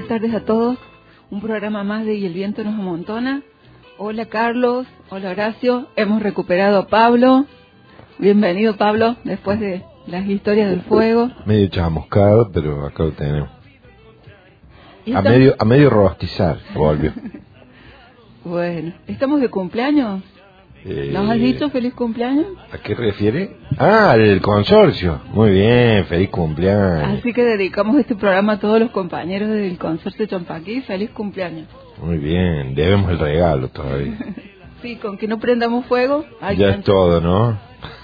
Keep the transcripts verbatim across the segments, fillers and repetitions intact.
buenas tardes a todos. Un programa más de Y el viento nos amontona. Hola Carlos, hola Horacio. Hemos recuperado a Pablo. Bienvenido Pablo, después de las historias del fuego. Medio chamuscado, pero acá lo tenemos. A estamos... medio, a medio rostizar, volvió. Bueno, ¿estamos de cumpleaños? Eh, ¿Nos has dicho feliz cumpleaños? ¿A qué refiere? Ah, al consorcio. Muy bien, feliz cumpleaños. Así que dedicamos este programa a todos los compañeros del consorcio Champaquí. Feliz cumpleaños. Muy bien, debemos el regalo todavía. Sí, con que no prendamos fuego. Ya es todo, ¿no?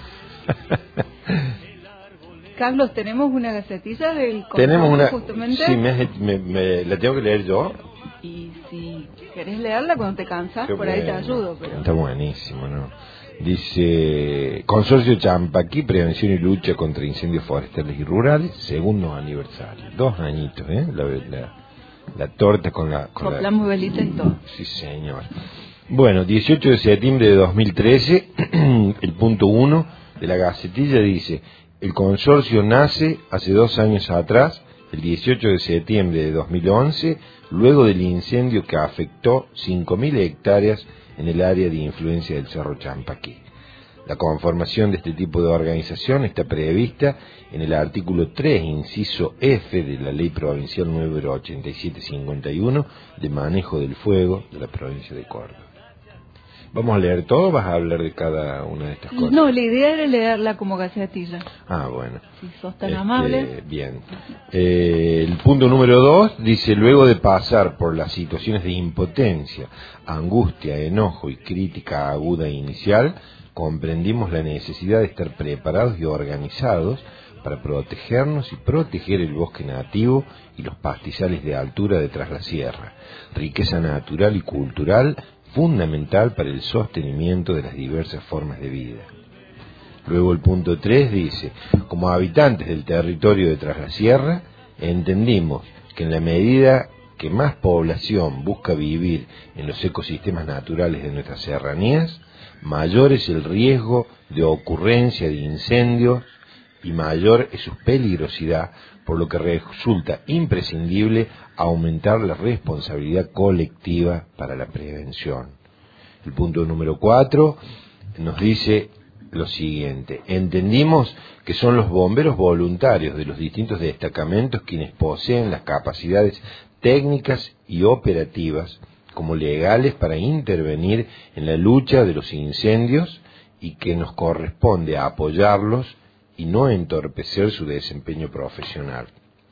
Carlos, ¿tenemos una gacetilla del consorcio? Tenemos una, justamente. Sí, me, me, me, ¿la tengo que leer yo? Y si querés leerla cuando te cansas, Qué por bueno. Ahí te ayudo. Pero... Está buenísimo, ¿no? Dice: Consorcio Champaquí, prevención y lucha contra incendios forestales y rurales, segundo aniversario. Dos añitos, ¿eh? La, la, la torta con la... Con Soplamos la... velitas y todo. Sí, señor. Bueno, dieciocho de septiembre de dos mil trece, el punto uno de la Gacetilla dice: el consorcio nace hace dos años atrás, el dieciocho de septiembre de dos mil once, luego del incendio que afectó cinco mil hectáreas en el área de influencia del Cerro Champaquí. La conformación de este tipo de organización está prevista en el artículo tres, inciso F de la Ley Provincial número ochenta y siete cincuenta y uno de manejo del fuego de la provincia de Córdoba. ¿Vamos a leer todo o vas a hablar de cada una de estas cosas? No, la idea era leerla como gacetilla. Ah, bueno. Si sos tan este, amable. Bien. Eh, el punto número dos dice: luego de pasar por las situaciones de impotencia, angustia, enojo y crítica aguda inicial, comprendimos la necesidad de estar preparados y organizados para protegernos y proteger el bosque nativo y los pastizales de altura de Tras la Sierra, riqueza natural y cultural fundamental para el sostenimiento de las diversas formas de vida. Luego el punto tres dice: como habitantes del territorio de Tras la Sierra, entendimos que en la medida que más población busca vivir en los ecosistemas naturales de nuestras serranías, mayor es el riesgo de ocurrencia de incendios y mayor es su peligrosidad, por lo que resulta imprescindible aumentar la responsabilidad colectiva para la prevención. El punto número cuatro nos dice lo siguiente: entendimos que son los bomberos voluntarios de los distintos destacamentos quienes poseen las capacidades técnicas y operativas como legales para intervenir en la lucha de los incendios y que nos corresponde apoyarlos y no entorpecer su desempeño profesional.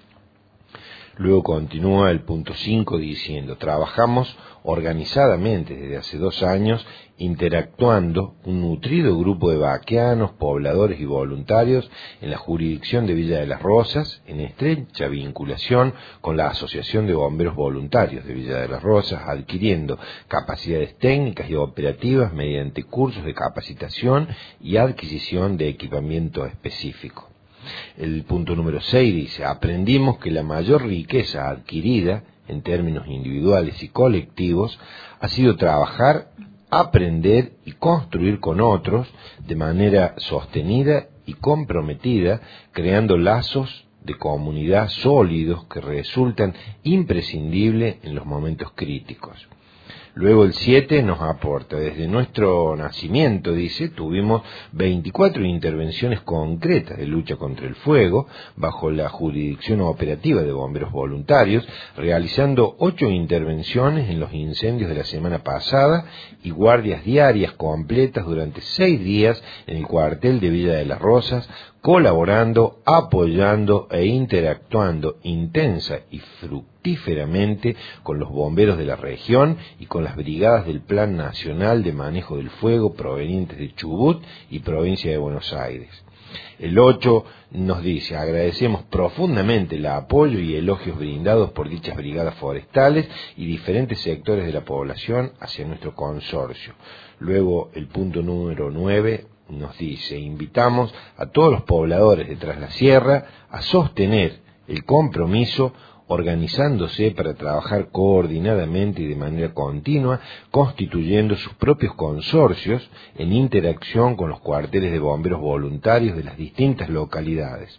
Luego continúa el punto cinco diciendo: trabajamos organizadamente desde hace dos años interactuando un nutrido grupo de vaqueanos, pobladores y voluntarios en la jurisdicción de Villa de las Rosas, en estrecha vinculación con la Asociación de Bomberos Voluntarios de Villa de las Rosas, adquiriendo capacidades técnicas y operativas mediante cursos de capacitación y adquisición de equipamiento específico. El punto número seis dice: aprendimos que la mayor riqueza adquirida en términos individuales y colectivos ha sido trabajar, aprender y construir con otros de manera sostenida y comprometida, creando lazos de comunidad sólidos que resultan imprescindibles en los momentos críticos. Luego el siete nos aporta: desde nuestro nacimiento, dice, tuvimos veinticuatro intervenciones concretas de lucha contra el fuego bajo la jurisdicción operativa de bomberos voluntarios, realizando ocho intervenciones en los incendios de la semana pasada y guardias diarias completas durante seis días en el cuartel de Villa de las Rosas, colaborando, apoyando e interactuando intensa y fructíferamente con los bomberos de la región y con las brigadas del Plan Nacional de Manejo del Fuego provenientes de Chubut y provincia de Buenos Aires. El ocho nos dice: agradecemos profundamente el apoyo y elogios brindados por dichas brigadas forestales y diferentes sectores de la población hacia nuestro consorcio. Luego el punto número nueve nos dice: invitamos a todos los pobladores de Tras la Sierra a sostener el compromiso organizándose para trabajar coordinadamente y de manera continua, constituyendo sus propios consorcios en interacción con los cuarteles de bomberos voluntarios de las distintas localidades,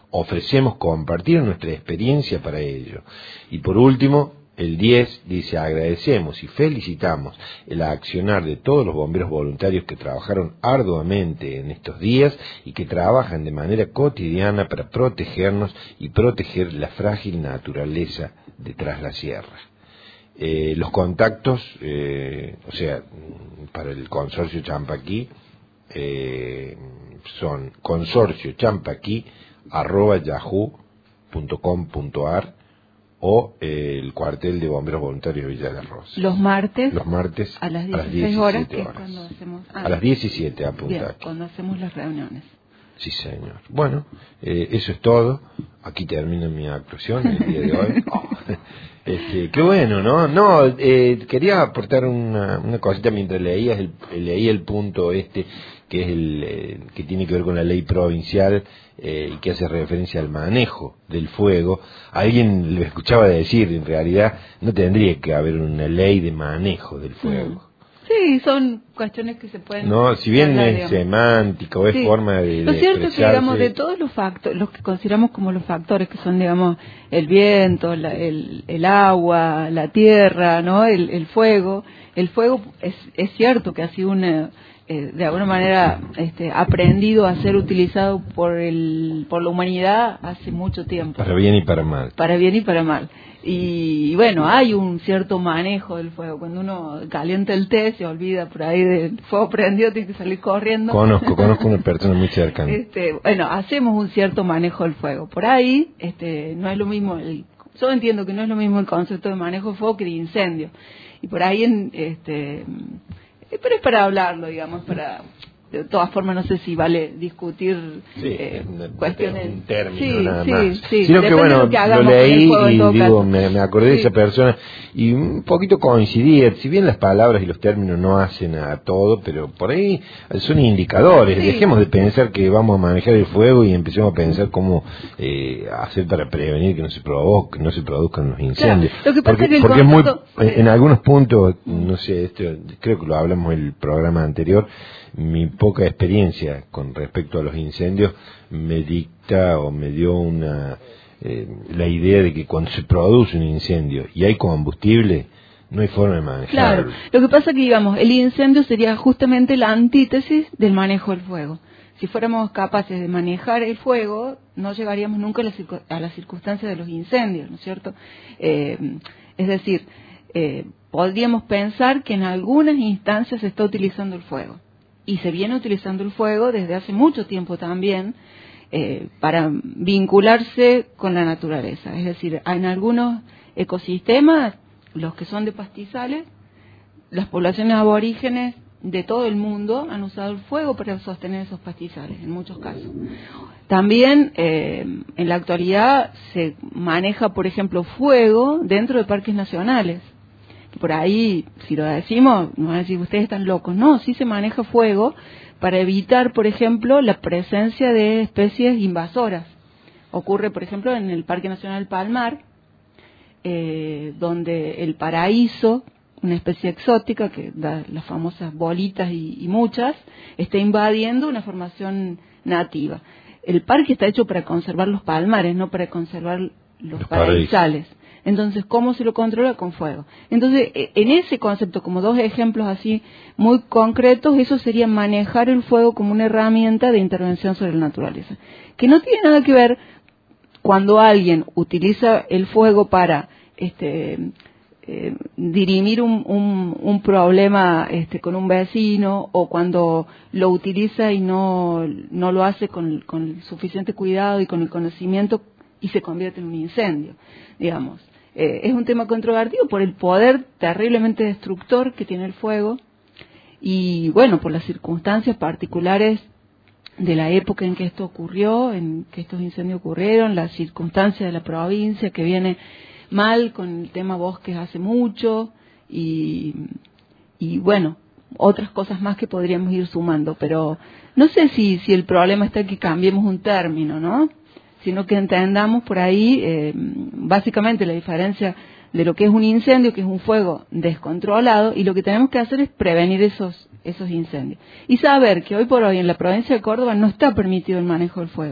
Ofrecemos compartir nuestra experiencia para ello. Y por último, el diez dice, agradecemos y felicitamos el accionar de todos los bomberos voluntarios que trabajaron arduamente en estos días y que trabajan de manera cotidiana para protegernos y proteger la frágil naturaleza de Tras la Sierra. Eh, los contactos, eh, o sea, para el consorcio Champaquí, eh, son consorcio champaquí arroba yahoo punto com punto ar o eh, el cuartel de bomberos voluntarios de Villa del Rosa. Los martes, los martes a las dieciséis horas, que es horas. cuando hacemos... Ah, a las diecisiete, apunta bien, aquí. cuando hacemos las reuniones. Sí, señor. Bueno, eh, eso es todo. Aquí termina mi actuación el día de hoy. Oh, este, qué bueno, ¿no? No, eh, quería aportar una, una cosita mientras leía el, leía el punto este, que es el eh, que tiene que ver con la ley provincial eh, y que hace referencia al manejo del fuego. Alguien lo escuchaba decir, en realidad no tendría que haber una ley de manejo del fuego. Mm. Sí, son cuestiones que se pueden... No, si bien hablar, es digamos. semántica o es Sí. forma de, Lo de cierto es que, digamos, expresarse. de todos los factores, los que consideramos como los factores, que son, digamos, el viento, la, el, el agua, la tierra, ¿no? El, el fuego. El fuego es, es cierto que ha sido una, eh, de alguna manera, este, aprendido a ser utilizado por el, por la humanidad hace mucho tiempo. Para bien y para mal. Para bien y para mal. Y, y bueno, hay un cierto manejo del fuego. Cuando uno calienta el té, se olvida por ahí del fuego prendido, tiene que salir corriendo. Conozco, conozco una persona muy cercana. Este, bueno, hacemos un cierto manejo del fuego. Por ahí, este, no es lo mismo, el, yo entiendo que no es lo mismo el concepto de manejo de fuego que de incendio. Y por ahí, en, este, pero es para hablarlo, digamos, para... De todas formas, no sé si vale discutir sí, eh, un, cuestiones... un término sí, nada sí, más. sí. Sino que Depende bueno, de lo, que lo hagamos con el leí fuego, en y todo digo, caso. me, me acordé de Sí. esa persona y un poquito coincidía, si bien las palabras y los términos no hacen a todo, pero por ahí son indicadores. Sí. Dejemos de pensar que vamos a manejar el fuego y empecemos a pensar cómo eh, hacer para prevenir que no se provoque, que no se produzcan los incendios. Claro, lo que pasa porque es que el porque concepto... es muy, en, en algunos puntos, no sé, esto creo que lo hablamos en el programa anterior, mi poca experiencia con respecto a los incendios me dicta o me dio una eh, la idea de que cuando se produce un incendio y hay combustible, no hay forma de manejarlo. Claro, lo que pasa es que, digamos, el incendio sería justamente la antítesis del manejo del fuego. Si fuéramos capaces de manejar el fuego, no llegaríamos nunca a las circu- a las circunstancias de los incendios, ¿no es cierto? Eh, es decir, eh, podríamos pensar que en algunas instancias se está utilizando el fuego. Y se viene utilizando el fuego desde hace mucho tiempo también eh, para vincularse con la naturaleza. Es decir, en algunos ecosistemas, los que son de pastizales, las poblaciones aborígenes de todo el mundo han usado el fuego para sostener esos pastizales, en muchos casos. También eh, en la actualidad se maneja, por ejemplo, fuego dentro de parques nacionales. Por ahí, si lo decimos, nos van a decir, ustedes están locos. No, sí se maneja fuego para evitar, por ejemplo, la presencia de especies invasoras. Ocurre, por ejemplo, en el Parque Nacional Palmar, eh, donde el paraíso, una especie exótica que da las famosas bolitas y, y muchas, está invadiendo una formación nativa. El parque está hecho para conservar los palmares, no para conservar los, los paraísales. Entonces, ¿cómo se lo controla? Con fuego. Entonces, en ese concepto, como dos ejemplos así muy concretos, eso sería manejar el fuego como una herramienta de intervención sobre la naturaleza. Que no tiene nada que ver cuando alguien utiliza el fuego para este, eh, dirimir un, un, un problema este, con un vecino, o cuando lo utiliza y no, no lo hace con, con el suficiente cuidado y con el conocimiento y se convierte en un incendio, digamos. Eh, es un tema controvertido por el poder terriblemente destructor que tiene el fuego y, bueno, por las circunstancias particulares de la época en que esto ocurrió, en que estos incendios ocurrieron, las circunstancias de la provincia que viene mal con el tema bosques hace mucho y, y bueno, otras cosas más que podríamos ir sumando, pero no sé si, si el problema está en que cambiemos un término, ¿no? Sino que entendamos por ahí eh, básicamente la diferencia de lo que es un incendio, que es un fuego descontrolado, y lo que tenemos que hacer es prevenir esos esos incendios. Y saber que hoy por hoy en la provincia de Córdoba no está permitido el manejo del fuego.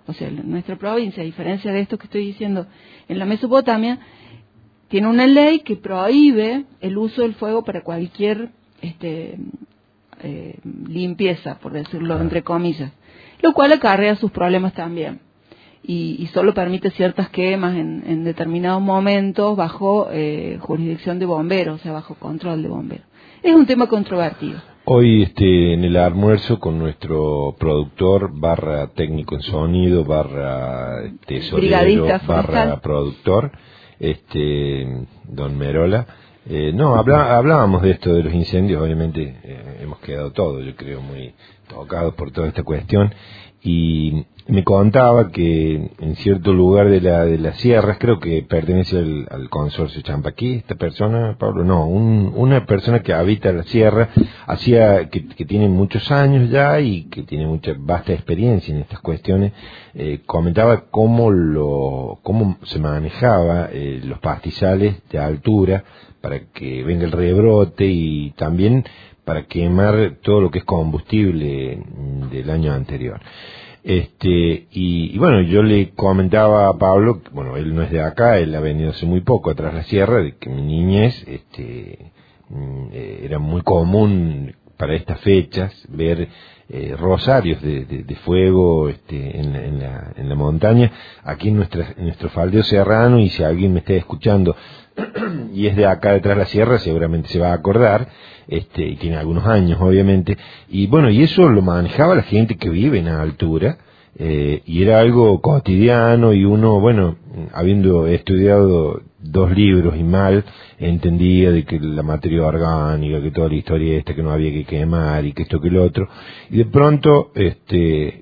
o sea, nuestra provincia, a diferencia de esto que estoy diciendo, en la Mesopotamia, tiene una ley que prohíbe el uso del fuego para cualquier este, eh, limpieza, por decirlo entre comillas, lo cual acarrea sus problemas también. Y, y solo permite ciertas quemas en, en determinados momentos bajo eh, jurisdicción de bomberos, o sea, bajo control de bomberos. Es un tema controvertido. Hoy este, en el almuerzo con nuestro productor, barra técnico en sonido, barra tesorero, barra productor, este, don Merola, eh, no, habla, hablábamos de esto de los incendios, obviamente eh, hemos quedado todos, yo creo, muy tocados por toda esta cuestión, y me contaba que en cierto lugar de la de las sierras, creo que pertenece al, al consorcio Champaquí, esta persona, Pablo, no, un, una persona que habita la sierra, hacía que, que tiene muchos años ya y que tiene mucha vasta experiencia en estas cuestiones, eh, comentaba cómo lo cómo se manejaba eh, los pastizales de altura para que venga el rebrote y también para quemar todo lo que es combustible del año anterior. Este, y, y bueno, yo le comentaba a Pablo, bueno, él no es de acá, él ha venido hace muy poco atrás la sierra, de que mi niñez, este, era muy común para estas fechas ver eh, rosarios de, de, de fuego este, en, en, la, en la montaña, aquí en, nuestra, en nuestro faldeo serrano, y si alguien me está escuchando y es de acá detrás de la sierra, seguramente se va a acordar, este, y tiene algunos años obviamente, y bueno, y eso lo manejaba la gente que vive en altura, eh, y era algo cotidiano, y uno, bueno, habiendo estudiado dos libros y mal, entendía de que la materia orgánica, que toda la historia esta, que no había que quemar, y que esto que lo otro, y de pronto, este,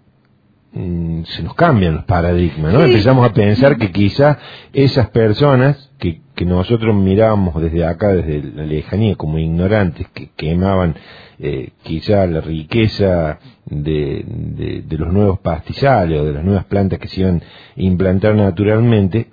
se nos cambian los paradigmas, ¿no? Sí. Empezamos a pensar que quizás esas personas que, que nosotros mirábamos desde acá, desde la lejanía, como ignorantes, que quemaban eh, quizás la riqueza de, de, de los nuevos pastizales o de las nuevas plantas que se iban a implantar naturalmente,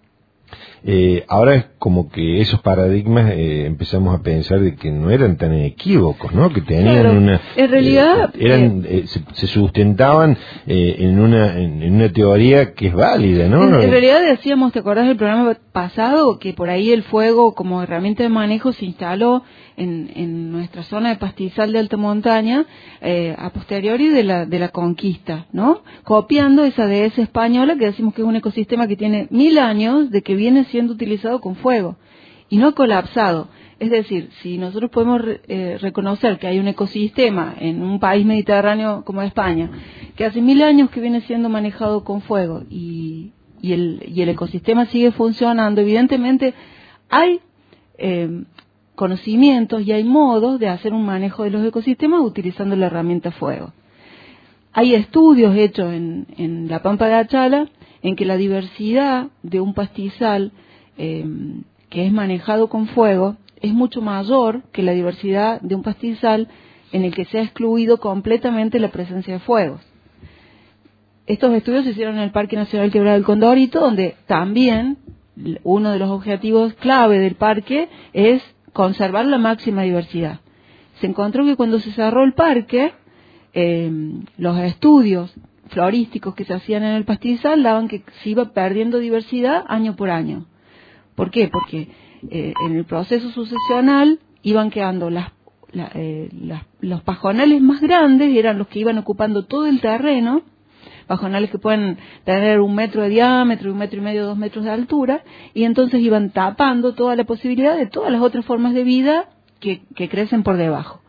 Eh, ahora es como que esos paradigmas eh, empezamos a pensar de que no eran tan equívocos, ¿no? Que tenían claro, una en realidad eh, eran eh, se, se sustentaban eh, en una en, en una teoría que es válida, ¿no? En, en realidad decíamos, ¿te acordás del programa pasado? Que por ahí el fuego como herramienta de manejo se instaló en, en nuestra zona de pastizal de alta montaña eh, a posteriori de la de la conquista, ¿no? Copiando esa dehesa española que decimos que es un ecosistema que tiene mil años de que viene siendo utilizado con fuego y no colapsado. Es decir, si nosotros podemos eh, reconocer que hay un ecosistema en un país mediterráneo como España que hace mil años que viene siendo manejado con fuego y, y, el, y el ecosistema sigue funcionando, evidentemente hay eh, conocimientos y hay modos de hacer un manejo de los ecosistemas utilizando la herramienta fuego. Hay estudios hechos en, en la Pampa de Achala en que la diversidad de un pastizal eh, que es manejado con fuego es mucho mayor que la diversidad de un pastizal en el que se ha excluido completamente la presencia de fuegos. Estos estudios se hicieron en el Parque Nacional Quebrada del Condorito, donde también uno de los objetivos clave del parque es conservar la máxima diversidad. Se encontró que cuando se cerró el parque, eh, los estudios florísticos que se hacían en el pastizal daban que se iba perdiendo diversidad año por año. ¿Por qué? Porque eh, en el proceso sucesional iban quedando las, la, eh, las, los pajonales más grandes, eran los que iban ocupando todo el terreno, pajonales que pueden tener un metro de diámetro, un metro y medio, dos metros de altura, y entonces iban tapando toda la posibilidad de todas las otras formas de vida que, que crecen por debajo.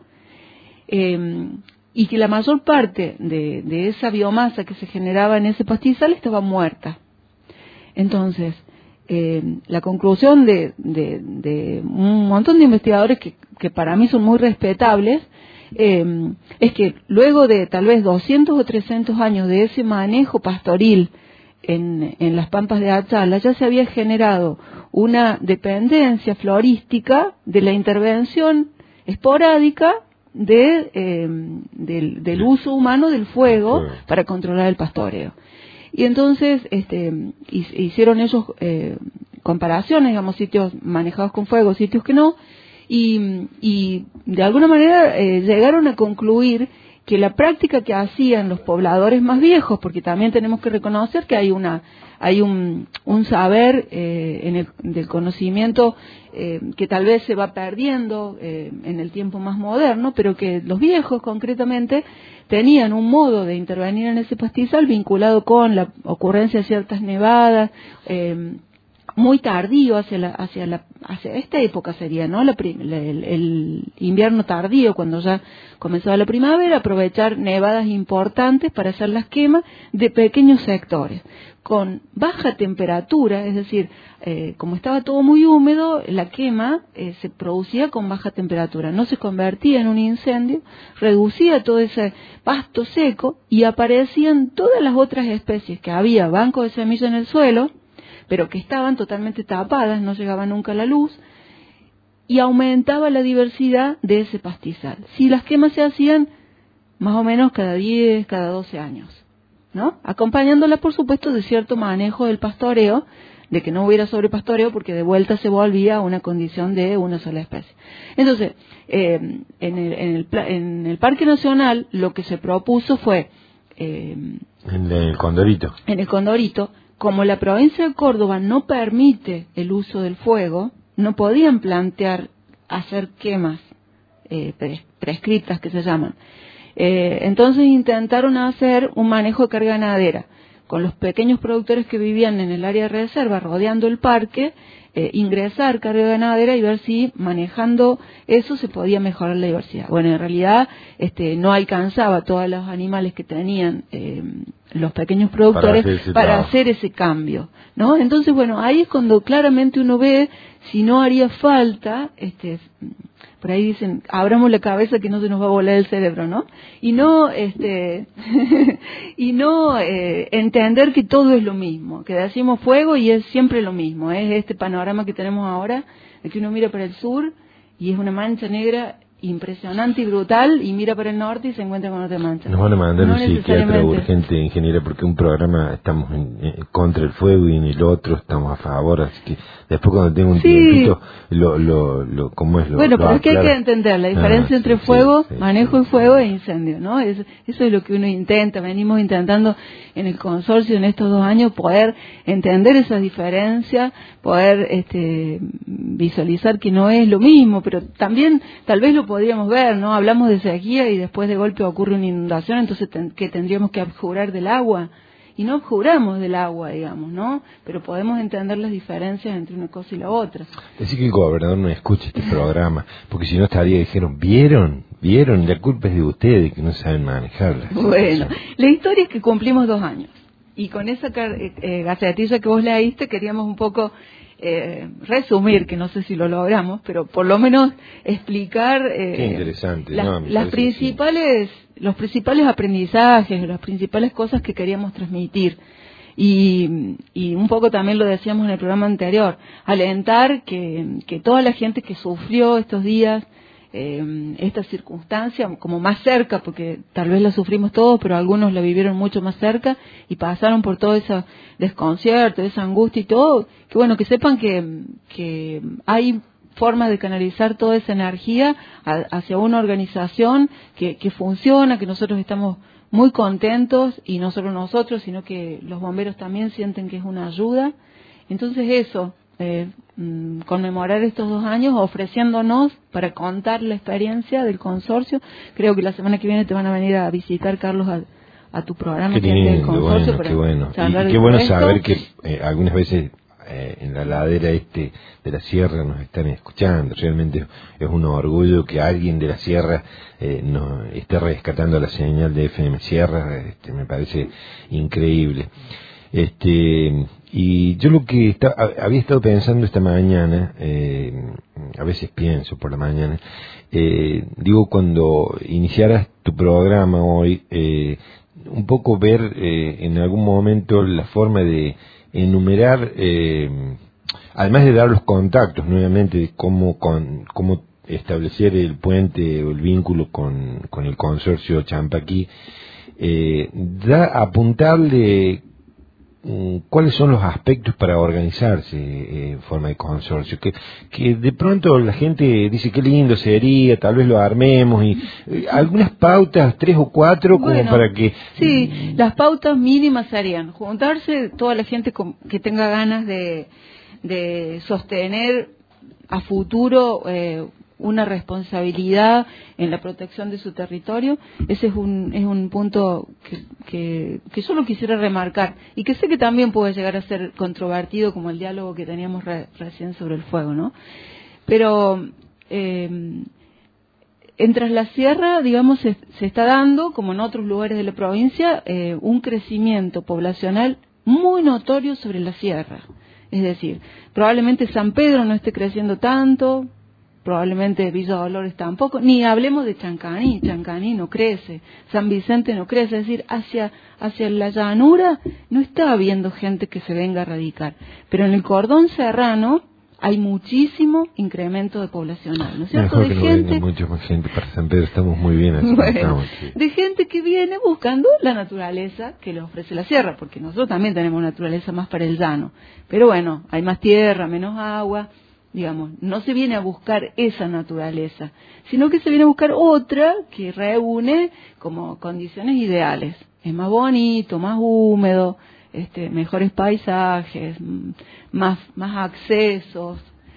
Eh, y que la mayor parte de, de esa biomasa que se generaba en ese pastizal estaba muerta. Entonces, eh, la conclusión de, de, de un montón de investigadores que, que para mí son muy respetables, eh, es que luego de tal vez doscientos o trescientos años de ese manejo pastoril en, en las pampas de Achala, ya se había generado una dependencia florística de la intervención esporádica de eh, del, del uso humano del fuego para controlar el pastoreo. Y entonces este hicieron ellos eh, comparaciones, digamos, sitios manejados con fuego, sitios que no, y, y de alguna manera eh, llegaron a concluir que la práctica que hacían los pobladores más viejos, porque también tenemos que reconocer que hay una hay un, un saber eh, en el, del conocimiento eh, que tal vez se va perdiendo eh, en el tiempo más moderno, pero que los viejos concretamente tenían un modo de intervenir en ese pastizal vinculado con la ocurrencia de ciertas nevadas, eh, muy tardío hacia la, hacia la, hacia esta época sería, ¿no? La, la, el, el invierno tardío, cuando ya comenzaba la primavera, aprovechar nevadas importantes para hacer las quemas de pequeños sectores, con baja temperatura, es decir, eh, como estaba todo muy húmedo, la quema eh, se producía con baja temperatura, no se convertía en un incendio, reducía todo ese pasto seco y aparecían todas las otras especies que había, bancos de semillas en el suelo, pero que estaban totalmente tapadas, no llegaba nunca la luz, y aumentaba la diversidad de ese pastizal. Si las quemas se hacían más o menos cada diez, cada doce años, ¿no? Acompañándola, por supuesto, de cierto manejo del pastoreo, de que no hubiera sobrepastoreo, porque de vuelta se volvía a una condición de una sola especie. Entonces, eh, en, el, en, el, en el Parque Nacional, lo que se propuso fue... Eh, en el Condorito. En el Condorito, como la provincia de Córdoba no permite el uso del fuego, no podían plantear hacer quemas eh, prescriptas que se llaman. Eh, entonces intentaron hacer un manejo de carga ganadera con los pequeños productores que vivían en el área de reserva rodeando el parque, eh, ingresar carga ganadera y ver si manejando eso se podía mejorar la diversidad. Bueno, en realidad este, no alcanzaba todos los animales que tenían eh, los pequeños productores para, hacer, para hacer ese cambio, ¿no? Entonces, bueno, ahí es cuando claramente uno ve si no haría falta, este, por ahí dicen, abramos la cabeza que no se nos va a volar el cerebro, ¿no? Y no, este, y no eh, entender que todo es lo mismo, que decimos fuego y es siempre lo mismo, es este panorama que tenemos ahora, de que uno mira para el sur y es una mancha negra impresionante y brutal, y mira para el norte y se encuentra con otra mancha. Nos van a mandar no un psiquiatra urgente, ingeniera, porque un programa estamos en, en, contra el fuego y en el otro estamos a favor, así que después cuando tenga un sí. tiempito, lo, lo, lo, ¿cómo es? Lo, bueno, lo pero es que hay que entender la diferencia ah, entre sí, fuego, sí, manejo sí, de fuego sí. e incendio, ¿no? Es, eso es lo que uno intenta, venimos intentando en el consorcio en estos dos años poder entender esas diferencias, poder este, visualizar que no es lo mismo, pero también tal vez lo podríamos ver, ¿no? Hablamos de sequía y después de golpe ocurre una inundación, entonces ten, que tendríamos que abjurar del agua, y no abjuramos del agua, digamos, ¿no? Pero podemos entender las diferencias entre una cosa y la otra. Decir que el gobernador no escuche este programa, porque si no estaría, dijeron, ¿vieron? ¿Vieron? La culpa es de ustedes que no saben manejarla. Bueno, la historia es que cumplimos dos años, y con esa eh, gacetilla que vos leíste queríamos un poco... Eh, resumir, que no sé si lo logramos, pero por lo menos explicar eh, Qué interesante, las, no, las principales, sí. los principales aprendizajes, las principales cosas que queríamos transmitir. Y, y un poco también lo decíamos en el programa anterior, alentar que, que toda la gente que sufrió estos días eh, esta circunstancia como más cerca, porque tal vez la sufrimos todos, pero algunos la vivieron mucho más cerca y pasaron por todo ese desconcierto, esa angustia y todo, que bueno, que sepan que, que hay formas de canalizar toda esa energía a, hacia una organización que, que funciona, que nosotros estamos muy contentos, y no solo nosotros, sino que los bomberos también sienten que es una ayuda. Entonces eso, eh, mm, conmemorar estos dos años ofreciéndonos para contar la experiencia del consorcio. Creo que la semana que viene te van a venir a visitar, Carlos, a, a tu programa. Qué lindo, del consorcio, bueno, qué bueno. Y, y qué bueno saber que eh, algunas veces eh, en la ladera este de la sierra nos están escuchando. Realmente es un orgullo que alguien de la sierra eh, nos esté rescatando la señal de F M Sierra. Este, me parece increíble. Este, y yo lo que está, había estado pensando esta mañana, eh, a veces pienso por la mañana, eh, digo, cuando iniciaras tu programa hoy, eh, un poco ver eh, en algún momento la forma de enumerar, eh, además de dar los contactos nuevamente, de cómo, con, cómo establecer el puente o el vínculo con, con el consorcio Champaquí, eh, da apuntarle cuáles son los aspectos para organizarse eh, en forma de consorcio, que, que de pronto la gente dice qué lindo sería, tal vez lo armemos, y eh, algunas pautas, tres o cuatro, como bueno, para que... Sí, las pautas mínimas serían juntarse toda la gente con, que tenga ganas de, de sostener a futuro eh, una responsabilidad en la protección de su territorio. Ese es un es un punto que, que, que yo lo quisiera remarcar y que sé que también puede llegar a ser controvertido, como el diálogo que teníamos re, recién sobre el fuego, ¿no? Pero eh, en Tras la Sierra, digamos, se, se está dando, como en otros lugares de la provincia, eh, un crecimiento poblacional muy notorio sobre la sierra. Es decir, probablemente San Pedro no esté creciendo tanto, probablemente Villa Dolores tampoco, ni hablemos de Chancaní, Chancaní no crece, San Vicente no crece, es decir, hacia, hacia la llanura no está habiendo gente que se venga a radicar, pero en el cordón serrano hay muchísimo incremento de poblacional, ¿no es cierto? Mejor de que no gente, venga mucha más gente para San Pedro, estamos muy bien así. bueno, estamos, sí. de gente que viene buscando la naturaleza que le ofrece la sierra, porque nosotros también tenemos naturaleza más para el llano, pero bueno, hay más tierra, menos agua. Digamos, no se viene a buscar esa naturaleza, sino que se viene a buscar otra que reúne como condiciones ideales. Es más bonito, más húmedo, este, mejores paisajes, más, más accesos.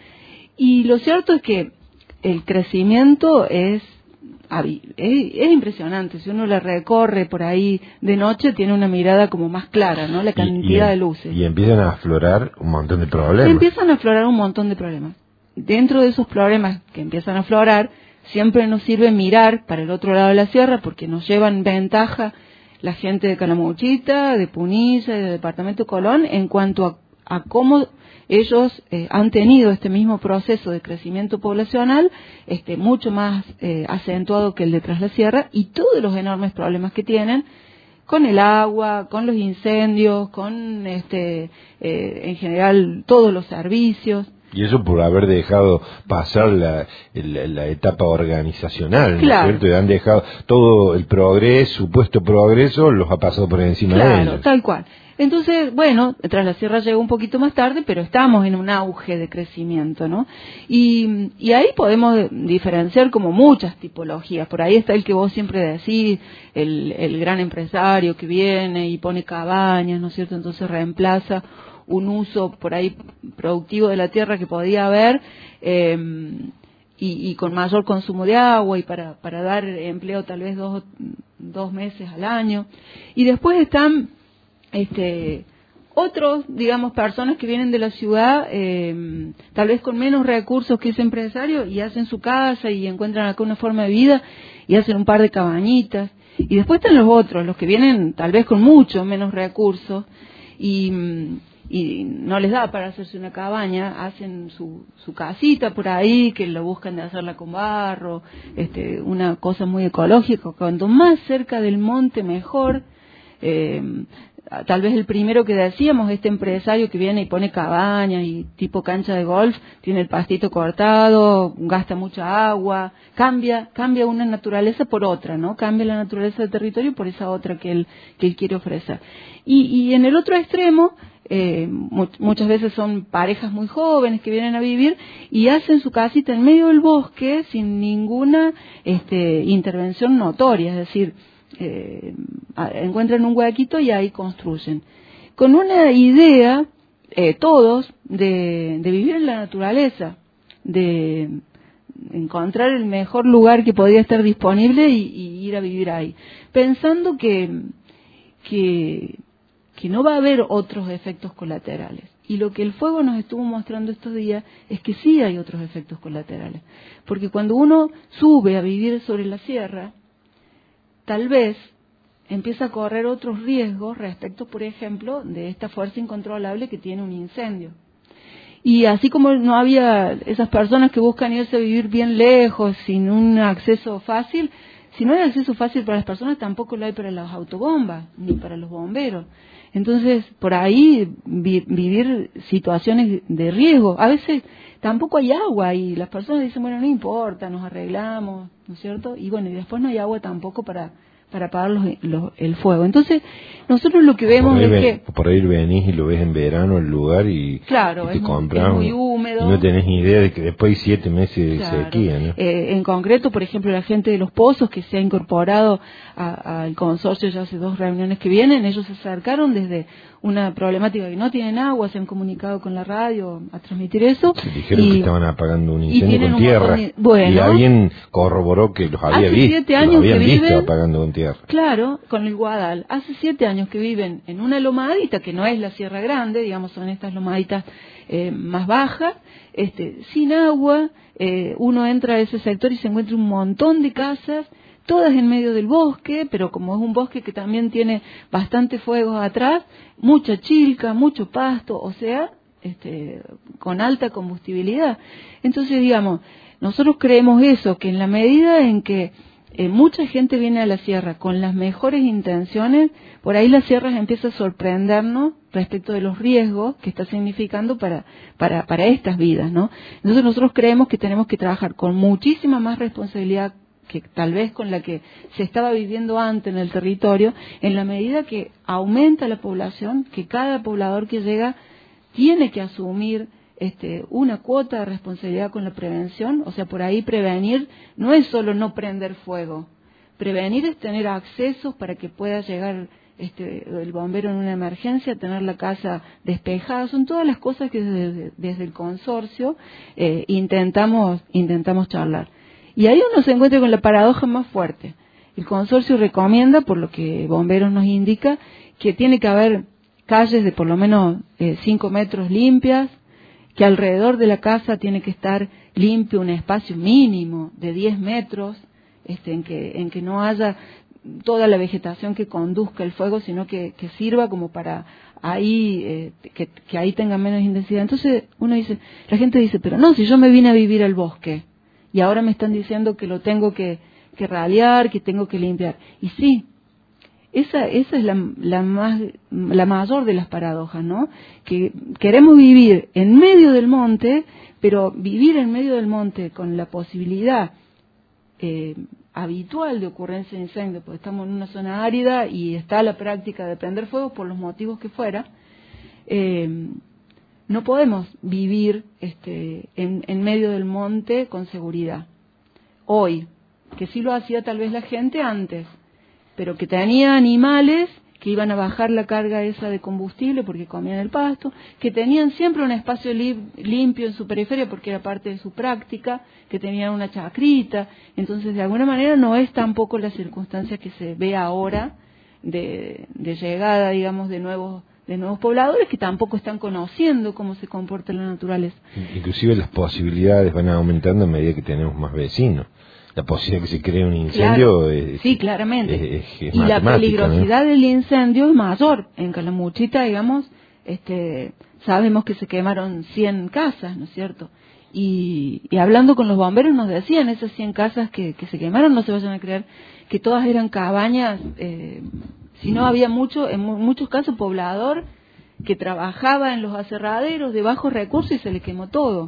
Y lo cierto es que el crecimiento es, es, es impresionante. Si uno le recorre por ahí de noche, tiene una mirada como más clara, ¿no? La cantidad y, y, de luces. Y empiezan a aflorar un montón de problemas. Empiezan a aflorar un montón de problemas. Dentro de esos problemas que empiezan a aflorar, siempre nos sirve mirar para el otro lado de la sierra, porque nos llevan ventaja la gente de Calamuchita, de Punilla, del departamento Colón, en cuanto a, a cómo ellos eh, han tenido este mismo proceso de crecimiento poblacional, este mucho más eh, acentuado que el de Tras la Sierra, y todos los enormes problemas que tienen con el agua, con los incendios, con este eh, en general todos los servicios. Y eso por haber dejado pasar la, la, la etapa organizacional, ¿no claro. es cierto? Y han dejado todo el progreso, supuesto progreso, los ha pasado por encima claro, de ellos. Claro, tal cual. Entonces, bueno, Tras la Sierra llegó un poquito más tarde, pero estamos en un auge de crecimiento, ¿no? Y, y ahí podemos diferenciar como muchas tipologías. Por ahí está el que vos siempre decís, el, el gran empresario que viene y pone cabañas, ¿no es cierto? Entonces reemplaza un uso por ahí productivo de la tierra que podía haber, eh, y, y con mayor consumo de agua y para, para dar empleo tal vez dos, dos meses al año. Y después están este otros, digamos, personas que vienen de la ciudad, eh, tal vez con menos recursos que ese empresario, y hacen su casa y encuentran acá una forma de vida y hacen un par de cabañitas. Y después están los otros, los que vienen tal vez con mucho menos recursos y, y no les da para hacerse una cabaña, hacen su, su casita por ahí, que lo buscan de hacerla con barro, este, una cosa muy ecológica. Cuanto más cerca del monte mejor. eh, Tal vez el primero que decíamos, este empresario que viene y pone cabañas y tipo cancha de golf, tiene el pastito cortado, gasta mucha agua, cambia cambia una naturaleza por otra, ¿no? Cambia la naturaleza del territorio por esa otra que él que él quiere ofrecer. Y, y en el otro extremo, eh, mu muchas veces son parejas muy jóvenes que vienen a vivir y hacen su casita en medio del bosque sin ninguna este, intervención notoria, es decir, Eh, encuentran un huequito y ahí construyen con una idea eh, todos de, de vivir en la naturaleza, de encontrar el mejor lugar que podía estar disponible y, y ir a vivir ahí, pensando que, que que no va a haber otros efectos colaterales. Y lo que el fuego nos estuvo mostrando estos días es que sí hay otros efectos colaterales, porque cuando uno sube a vivir sobre la sierra, tal vez empieza a correr otros riesgos respecto, por ejemplo, de esta fuerza incontrolable que tiene un incendio. Y así como no había esas personas que buscan irse a vivir bien lejos, sin un acceso fácil, si no hay acceso fácil para las personas, tampoco lo hay para las autobombas, ni para los bomberos. Entonces, por ahí vi, vivir situaciones de riesgo. A veces tampoco hay agua y las personas dicen, bueno, no importa, nos arreglamos, ¿no es cierto? Y bueno, y después no hay agua tampoco para para apagar los, los, el fuego. Entonces, nosotros lo que vemos es ven, que... Por ahí venís y lo ves en verano el lugar y, claro, y te es, compras... es muy húmedo. Y no tenés ni idea de que después hay siete meses Claro. de sequía, ¿no? Eh, en concreto, por ejemplo, la gente de Los Pozos, que se ha incorporado al consorcio ya hace dos reuniones que vienen, ellos se acercaron desde una problemática que no tienen agua, se han comunicado con la radio a transmitir eso. Sí, dijeron y, que estaban apagando un incendio con un tierra. De, bueno, y alguien corroboró que los había hace visto, siete años los habían que visto viven, apagando con tierra. Claro, con el Guadal. Hace siete años que viven en una lomadita que no es la Sierra Grande, digamos, son estas lomaditas eh, más bajas, este, sin agua. Eh, uno entra a ese sector y se encuentra un montón de casas, todas en medio del bosque, pero como es un bosque que también tiene bastante fuegos atrás, mucha chilca, mucho pasto, o sea, este, con alta combustibilidad. Entonces, digamos, nosotros creemos eso, que en la medida en que eh, mucha gente viene a la sierra con las mejores intenciones, por ahí la sierra empieza a sorprendernos respecto de los riesgos que está significando para, para, para estas vidas, ¿no? Entonces nosotros creemos que tenemos que trabajar con muchísima más responsabilidad que tal vez con la que se estaba viviendo antes en el territorio, en la medida que aumenta la población, que cada poblador que llega tiene que asumir este, una cuota de responsabilidad con la prevención. O sea, por ahí prevenir no es solo no prender fuego, prevenir es tener accesos para que pueda llegar este, el bombero en una emergencia, tener la casa despejada. Son todas las cosas que desde, desde el consorcio eh, intentamos intentamos charlar. Y ahí uno se encuentra con la paradoja más fuerte. El consorcio recomienda, por lo que Bomberos nos indica, que tiene que haber calles de por lo menos eh, cinco metros limpias, que alrededor de la casa tiene que estar limpio un espacio mínimo de diez metros, este, en que en que no haya toda la vegetación que conduzca el fuego, sino que, que sirva como para ahí eh, que, que ahí tenga menos intensidad. Entonces uno dice, la gente dice, pero no, si yo me vine a vivir al bosque y ahora me están diciendo que lo tengo que, que ralear, que tengo que limpiar. Y sí, esa, esa es la, la, más, la mayor de las paradojas, ¿no? Que queremos vivir en medio del monte, pero vivir en medio del monte con la posibilidad eh, habitual de ocurrencia de incendio, porque estamos en una zona árida y está la práctica de prender fuego por los motivos que fuera, eh, no podemos vivir este, en, en medio del monte con seguridad. Hoy, que sí lo hacía tal vez la gente antes, pero que tenía animales que iban a bajar la carga esa de combustible porque comían el pasto, que tenían siempre un espacio li limpio en su periferia porque era parte de su práctica, que tenían una chacrita. Entonces, de alguna manera, no es tampoco la circunstancia que se ve ahora de, de llegada, digamos, de nuevos de nuevos pobladores que tampoco están conociendo cómo se comporta la naturaleza. Inclusive las posibilidades van aumentando a medida que tenemos más vecinos. La posibilidad de que se cree un incendio claro, es, sí, claramente. Es, es, es y la peligrosidad, ¿no?, del incendio es mayor. En Calamuchita, digamos, este, sabemos que se quemaron cien casas, ¿no es cierto? Y, y hablando con los bomberos nos decían, esas cien casas que, que se quemaron, no se vayan a creer que todas eran cabañas, eh, sino había mucho, en muchos casos, poblador que trabajaba en los aserraderos de bajos recursos y se le quemó todo.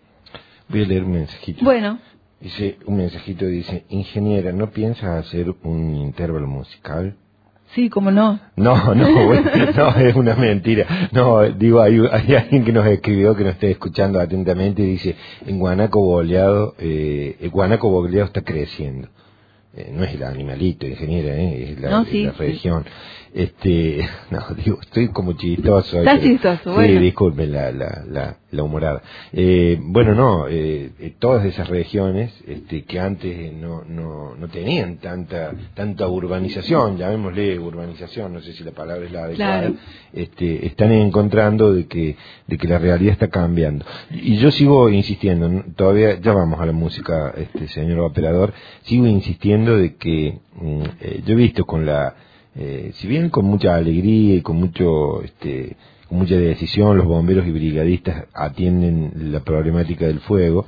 Voy a leer un mensajito. Bueno. Dice, un mensajito dice, ingeniera, ¿no piensas hacer un intervalo musical? Sí, ¿cómo no? No, no, bueno, no, es una mentira. No, digo, hay, hay alguien que nos escribió, que nos esté escuchando atentamente, y dice, en Guanaco Boleado, eh, el Guanaco Boleado está creciendo. Eh, no es el animalito, ingeniera, eh, es la, no, es sí, la región. Sí. Este, no, digo, estoy como chistoso. Está chistoso, sí, bueno. disculpen la, la, la, la humorada. Eh, bueno, no, eh, eh, todas esas regiones, este, que antes no, no, no tenían tanta, tanta urbanización, llamémosle urbanización, no sé si la palabra es la adecuada, claro. este, están encontrando de que, de que la realidad está cambiando. Y yo sigo insistiendo, todavía, ya vamos a la música, este, señor operador, sigo insistiendo de que, mm, eh, yo he visto con la, Eh, si bien con mucha alegría y con mucho este, con mucha decisión los bomberos y brigadistas atienden la problemática del fuego,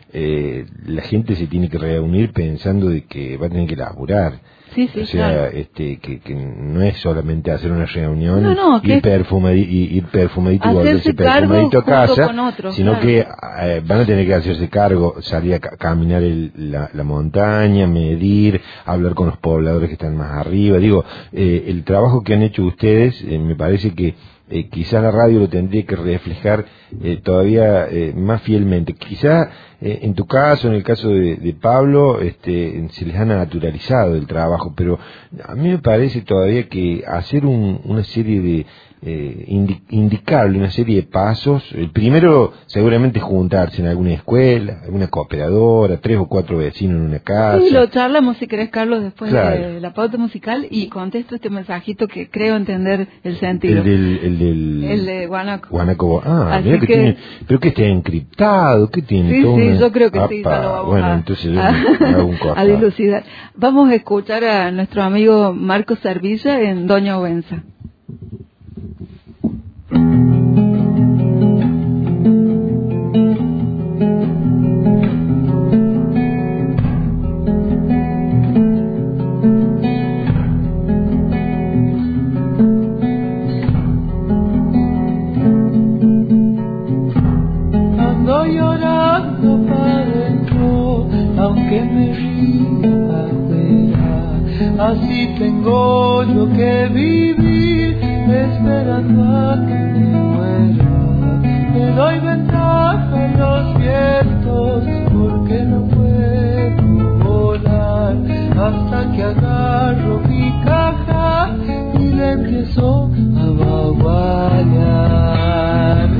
eh, la gente se tiene que reunir pensando de que va a tener que laburar. Sí, sí, o sea, claro. este, que, que no es solamente hacer una reunión no, no, y ir, perfumadi, y ir perfumadito y volverse perfumadito a casa, otros, sino claro. que eh, van a tener que hacerse cargo, salir a ca caminar el, la, la montaña, medir, hablar con los pobladores que están más arriba. Digo, eh, el trabajo que han hecho ustedes, eh, me parece que eh, quizás la radio lo tendría que reflejar eh, todavía eh, más fielmente. Quizás eh, en tu caso, en el caso de, de Pablo, este, se les ha naturalizado el trabajo, pero a mí me parece todavía que hacer un, una serie de eh, indi indicable, una serie de pasos. El primero seguramente juntarse en alguna escuela, alguna cooperadora, tres o cuatro vecinos en una casa. Sí, lo charlamos si querés, Carlos, después claro. de la pauta musical, y contesto este mensajito que creo entender el sentido. El del... El, del, el de Guanaco. Guanaco. Ah, Así mira que, que tiene... Pero que esté encriptado, que tiene sí, todo sí, una... yo creo que Apa, sí, ya lo vamos bueno, a, entonces yo a, me hago un a dilucidar. Vamos a escuchar a nuestro amigo Marco Servilla en Doña Ovenza. Ando llorando para adentro, aunque me ría afuera, así tengo yo que vivir, esperando a que me muera. Le doy ventaja a los vientos, porque no puedo volar, hasta que agarro mi caja y le empiezo a bagualear.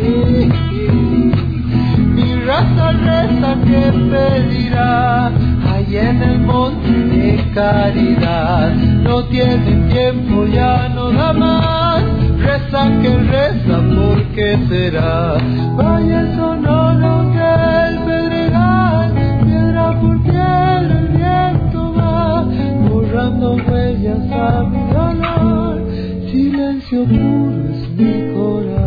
Mi raza reza que pedirá, ahí en el monte de caridad. No tiene tiempo, ya no da más, reza que reza, ¿por qué será? Valle sonoro del Pedregal, piedra por piedra el viento va, borrando huellas a mi dolor, silencio puro es mi corazón.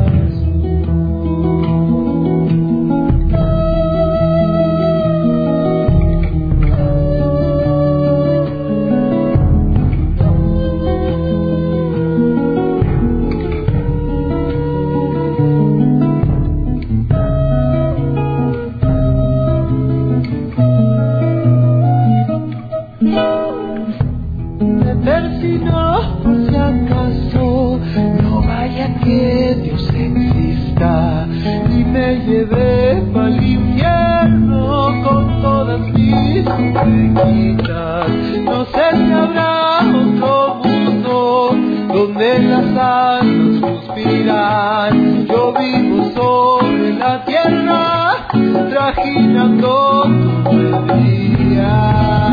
Persino, por si acaso, no vaya que Dios exista y me lleve pa'l infierno con todas mis pequitas. No sé si habrá otro mundo donde las almas suspiran. Yo vivo sobre la tierra, trajinando tu melodía.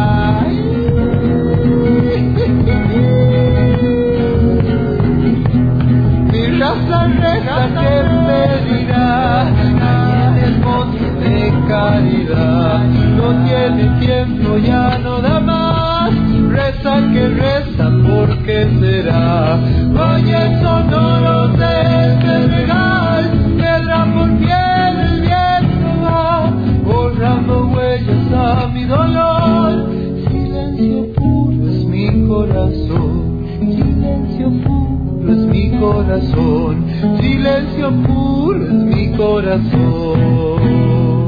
Mi raza reza que pedirá, ahí en el monte de caridad. No tiene tiempo, ya no da más, reza que reza, ¿por qué será? Oye, sonoro del Pedregal, piedra por piedra el viento va, borrando huellas a mi dolor. Silencio puro es mi corazón, silencio puro es mi corazón, silencio puro es mi corazón.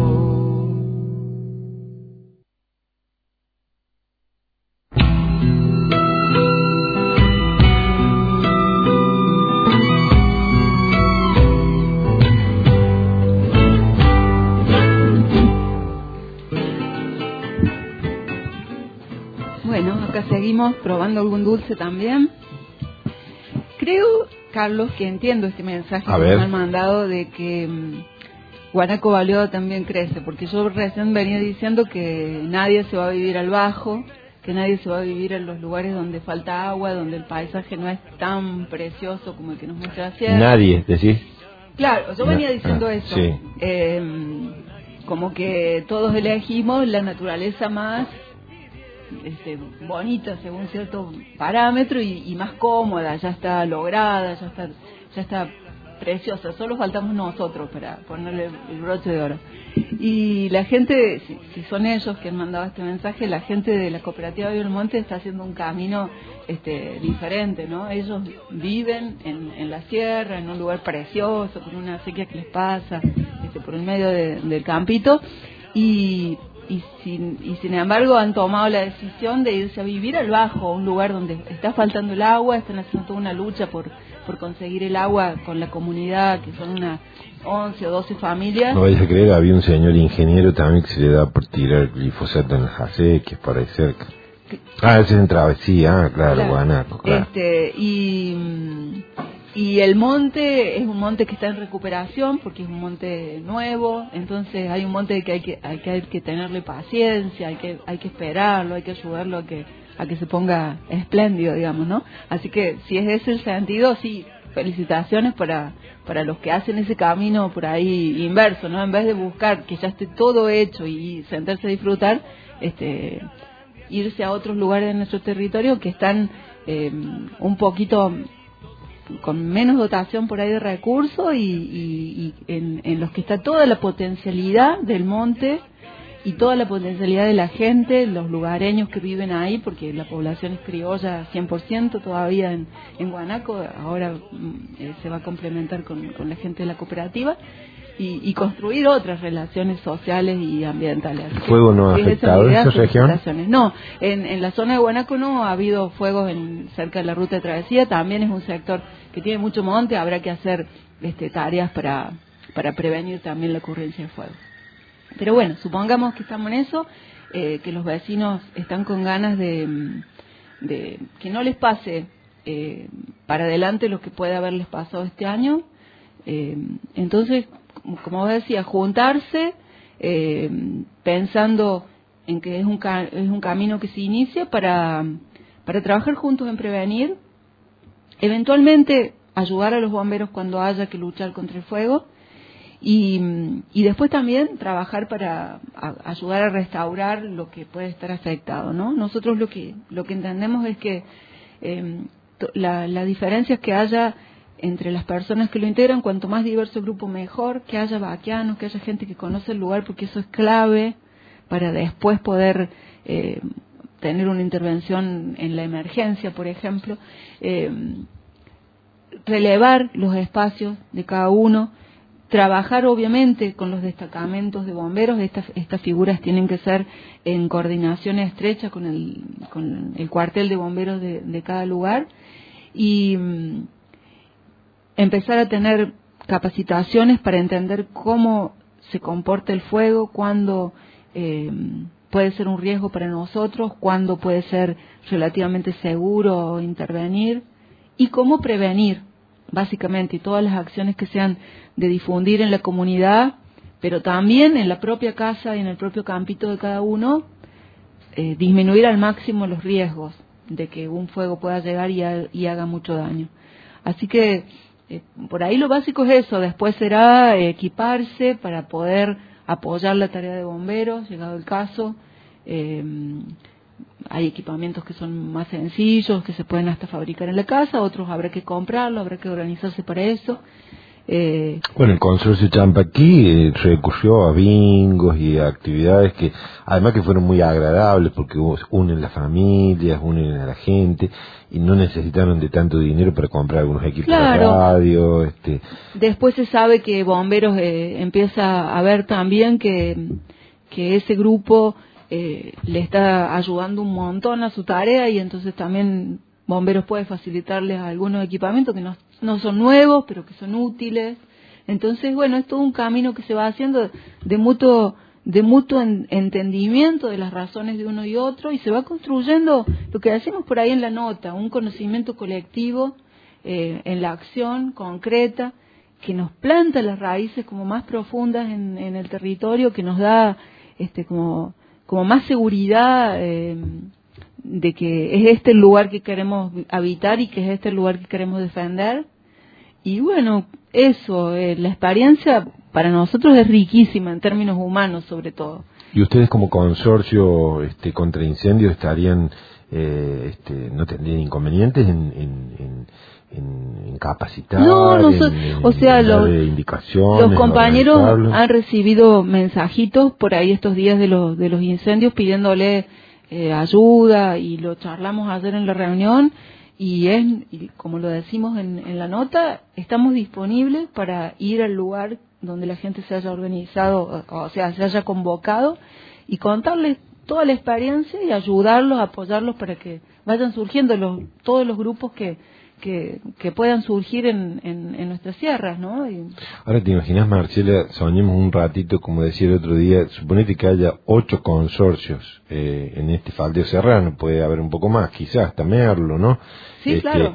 Bueno, acá seguimos probando algún dulce también. Creo, Carlos, que entiendo este mensaje A que ver. me han mandado de que um, Guanaco Baleado también crece, porque yo recién venía diciendo que nadie se va a vivir al bajo, que nadie se va a vivir en los lugares donde falta agua, donde el paisaje no es tan precioso como el que nos muestra la sierra. Nadie, decís. Claro, yo No, venía diciendo ah, eso. sí. Eh, como que todos elegimos la naturaleza más este, bonita según cierto parámetro y, y más cómoda, ya está lograda, ya está, ya está preciosa, solo faltamos nosotros para ponerle el broche de oro. Y la gente, si, si son ellos que han mandado este mensaje, la gente de la cooperativa Viva el Monte está haciendo un camino este, diferente, ¿no? Ellos viven en, en la sierra, en un lugar precioso, con una sequía que les pasa, este, por el medio de, del campito, y... Y sin, y sin embargo han tomado la decisión de irse a vivir al Bajo, un lugar donde está faltando el agua, están haciendo toda una lucha por por conseguir el agua con la comunidad, que son unas once o doce familias. No vayas a creer, había un señor ingeniero también que se le da por tirar glifosato en las acequias por ahí cerca. Ah, ese es en Travesía, ah, claro, claro. Guanaco, claro. Este, y... Y el monte es un monte que está en recuperación porque es un monte nuevo, entonces hay un monte que hay que hay que, hay que tenerle paciencia, hay que hay que esperarlo, hay que ayudarlo a que a que se ponga espléndido, digamos, ¿no? Así que si es ese el sentido, sí, felicitaciones para para los que hacen ese camino por ahí inverso, ¿no? En vez de buscar que ya esté todo hecho y sentarse a disfrutar, este irse a otros lugares de nuestro territorio que están eh, un poquito con menos dotación por ahí de recursos y, y, y en, en los que está toda la potencialidad del monte y toda la potencialidad de la gente, los lugareños que viven ahí, porque la población es criolla cien por ciento todavía en, en Guanaco, ahora eh, se va a complementar con, con la gente de la cooperativa y, y construir otras relaciones sociales y ambientales. ¿El fuego no ha afectado esa región? No, en, en la zona de Guanaco no ha habido fuegos en, cerca de la ruta de travesía, también es un sector que tiene mucho monte, habrá que hacer este, tareas para, para prevenir también la ocurrencia de fuego. Pero bueno, supongamos que estamos en eso, eh, que los vecinos están con ganas de, de que no les pase eh, para adelante lo que puede haberles pasado este año. Eh, entonces, como decía, juntarse eh, pensando en que es un, ca es un camino que se inicia para, para trabajar juntos en prevenir, eventualmente ayudar a los bomberos cuando haya que luchar contra el fuego y, y después también trabajar para a, ayudar a restaurar lo que puede estar afectado, ¿no? Nosotros lo que lo que entendemos es que eh, la, la diferencia es que haya entre las personas que lo integran, cuanto más diverso el grupo mejor, que haya vaquianos, que haya gente que conoce el lugar, porque eso es clave para después poder eh, tener una intervención en la emergencia, por ejemplo, eh, relevar los espacios de cada uno, trabajar obviamente con los destacamentos de bomberos. Estas, estas figuras tienen que ser en coordinación estrecha con el, con el cuartel de bomberos de, de cada lugar y empezar a tener capacitaciones para entender cómo se comporta el fuego, cuándo eh, puede ser un riesgo para nosotros, cuándo puede ser relativamente seguro intervenir y cómo prevenir, básicamente, y todas las acciones que sean de difundir en la comunidad, pero también en la propia casa y en el propio campito de cada uno, eh, disminuir al máximo los riesgos de que un fuego pueda llegar y, ha, y haga mucho daño. Así que Eh, por ahí lo básico es eso, después será eh, equiparse para poder apoyar la tarea de bomberos, llegado el caso. Eh, hay equipamientos que son más sencillos, que se pueden hasta fabricar en la casa, otros habrá que comprarlo, habrá que organizarse para eso. Eh, bueno, el consorcio Champaquí eh, recurrió a bingos y a actividades que además que fueron muy agradables porque unen las familias, unen a la gente y no necesitaron de tanto dinero para comprar algunos equipos claro. de radio. Este. Después se sabe que Bomberos eh, empieza a ver también que, que ese grupo eh, le está ayudando un montón a su tarea y entonces también Bomberos puede facilitarles algunos equipamientos que no no son nuevos, pero que son útiles. Entonces, bueno, es todo un camino que se va haciendo de mutuo, de mutuo en, entendimiento de las razones de uno y otro, y se va construyendo lo que decimos por ahí en la nota, un conocimiento colectivo eh, en la acción concreta, que nos planta las raíces como más profundas en, en el territorio, que nos da este como, como más seguridad eh, de que es este el lugar que queremos habitar y que es este el lugar que queremos defender. Y bueno, eso, eh, la experiencia para nosotros es riquísima en términos humanos sobre todo. ¿Y ustedes como consorcio este, contra incendios estarían eh, este, no tendrían inconvenientes en, en, en, en, en capacitar, no, no so, en, en, o sea, en los, indicaciones, los compañeros han recibido mensajitos por ahí estos días de los de los incendios pidiéndole eh, ayuda, y lo charlamos ayer en la reunión, y es, y como lo decimos en, en la nota, estamos disponibles para ir al lugar donde la gente se haya organizado, o sea, se haya convocado, y contarles toda la experiencia y ayudarlos, apoyarlos para que vayan surgiendo los, todos los grupos que, que, que puedan surgir en, en, en nuestras sierras, ¿no? Y... Ahora te imaginas, Marcela, soñemos un ratito, como decía el otro día, suponete que haya ocho consorcios eh, en este faldeo serrano, puede haber un poco más, quizás hasta Merlo, ¿no? Sí, este, claro.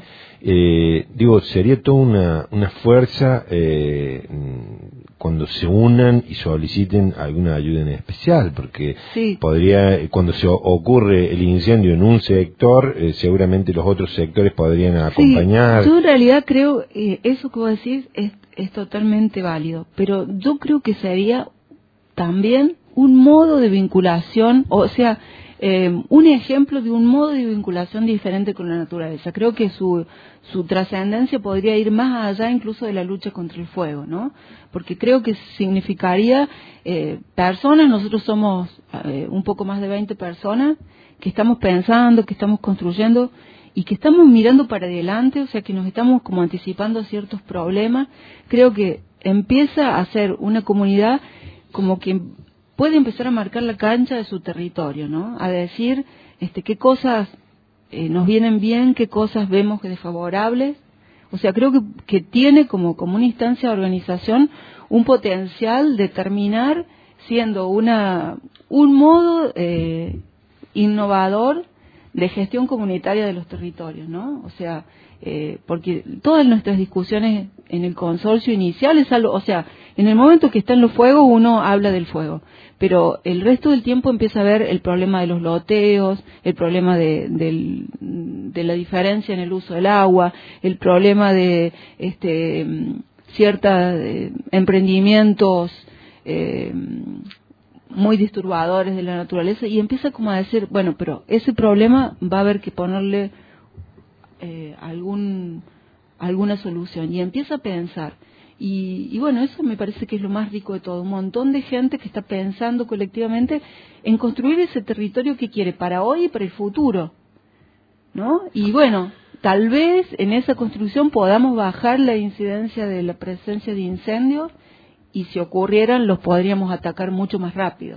Eh, digo, sería toda una, una fuerza eh, cuando se unan y soliciten alguna ayuda en especial, porque sí. podría, cuando se ocurre el incendio en un sector, eh, seguramente los otros sectores podrían acompañar. Sí, yo en realidad creo, eh, eso que vos decís es, es totalmente válido, pero yo creo que sería también un modo de vinculación, o sea, Eh, un ejemplo de un modo de vinculación diferente con la naturaleza. Creo que su, su trascendencia podría ir más allá incluso de la lucha contra el fuego, ¿no? Porque creo que significaría eh, personas, nosotros somos eh, un poco más de veinte personas, que estamos pensando, que estamos construyendo y que estamos mirando para adelante, o sea que nos estamos como anticipando a ciertos problemas. Creo que empieza a ser una comunidad como que puede empezar a marcar la cancha de su territorio, ¿no? A decir este, qué cosas eh, nos vienen bien, qué cosas vemos que desfavorables. O sea, creo que, que tiene como, como una instancia de organización un potencial de terminar siendo una un modo eh, innovador de gestión comunitaria de los territorios, ¿no? O sea, eh, porque todas nuestras discusiones en el consorcio inicial es algo, o sea, en el momento que está en los fuegos uno habla del fuego, pero el resto del tiempo empieza a ver el problema de los loteos, el problema de, de, de la diferencia en el uso del agua, el problema de este ciertos eh, emprendimientos eh, muy disturbadores de la naturaleza, y empieza como a decir, bueno, pero ese problema va a haber que ponerle eh, algún alguna solución, y empieza a pensar. Y, y bueno, eso me parece que es lo más rico de todo, un montón de gente que está pensando colectivamente en construir ese territorio que quiere para hoy y para el futuro, ¿no? Y bueno, tal vez en esa construcción podamos bajar la incidencia de la presencia de incendios, y si ocurrieran los podríamos atacar mucho más rápido.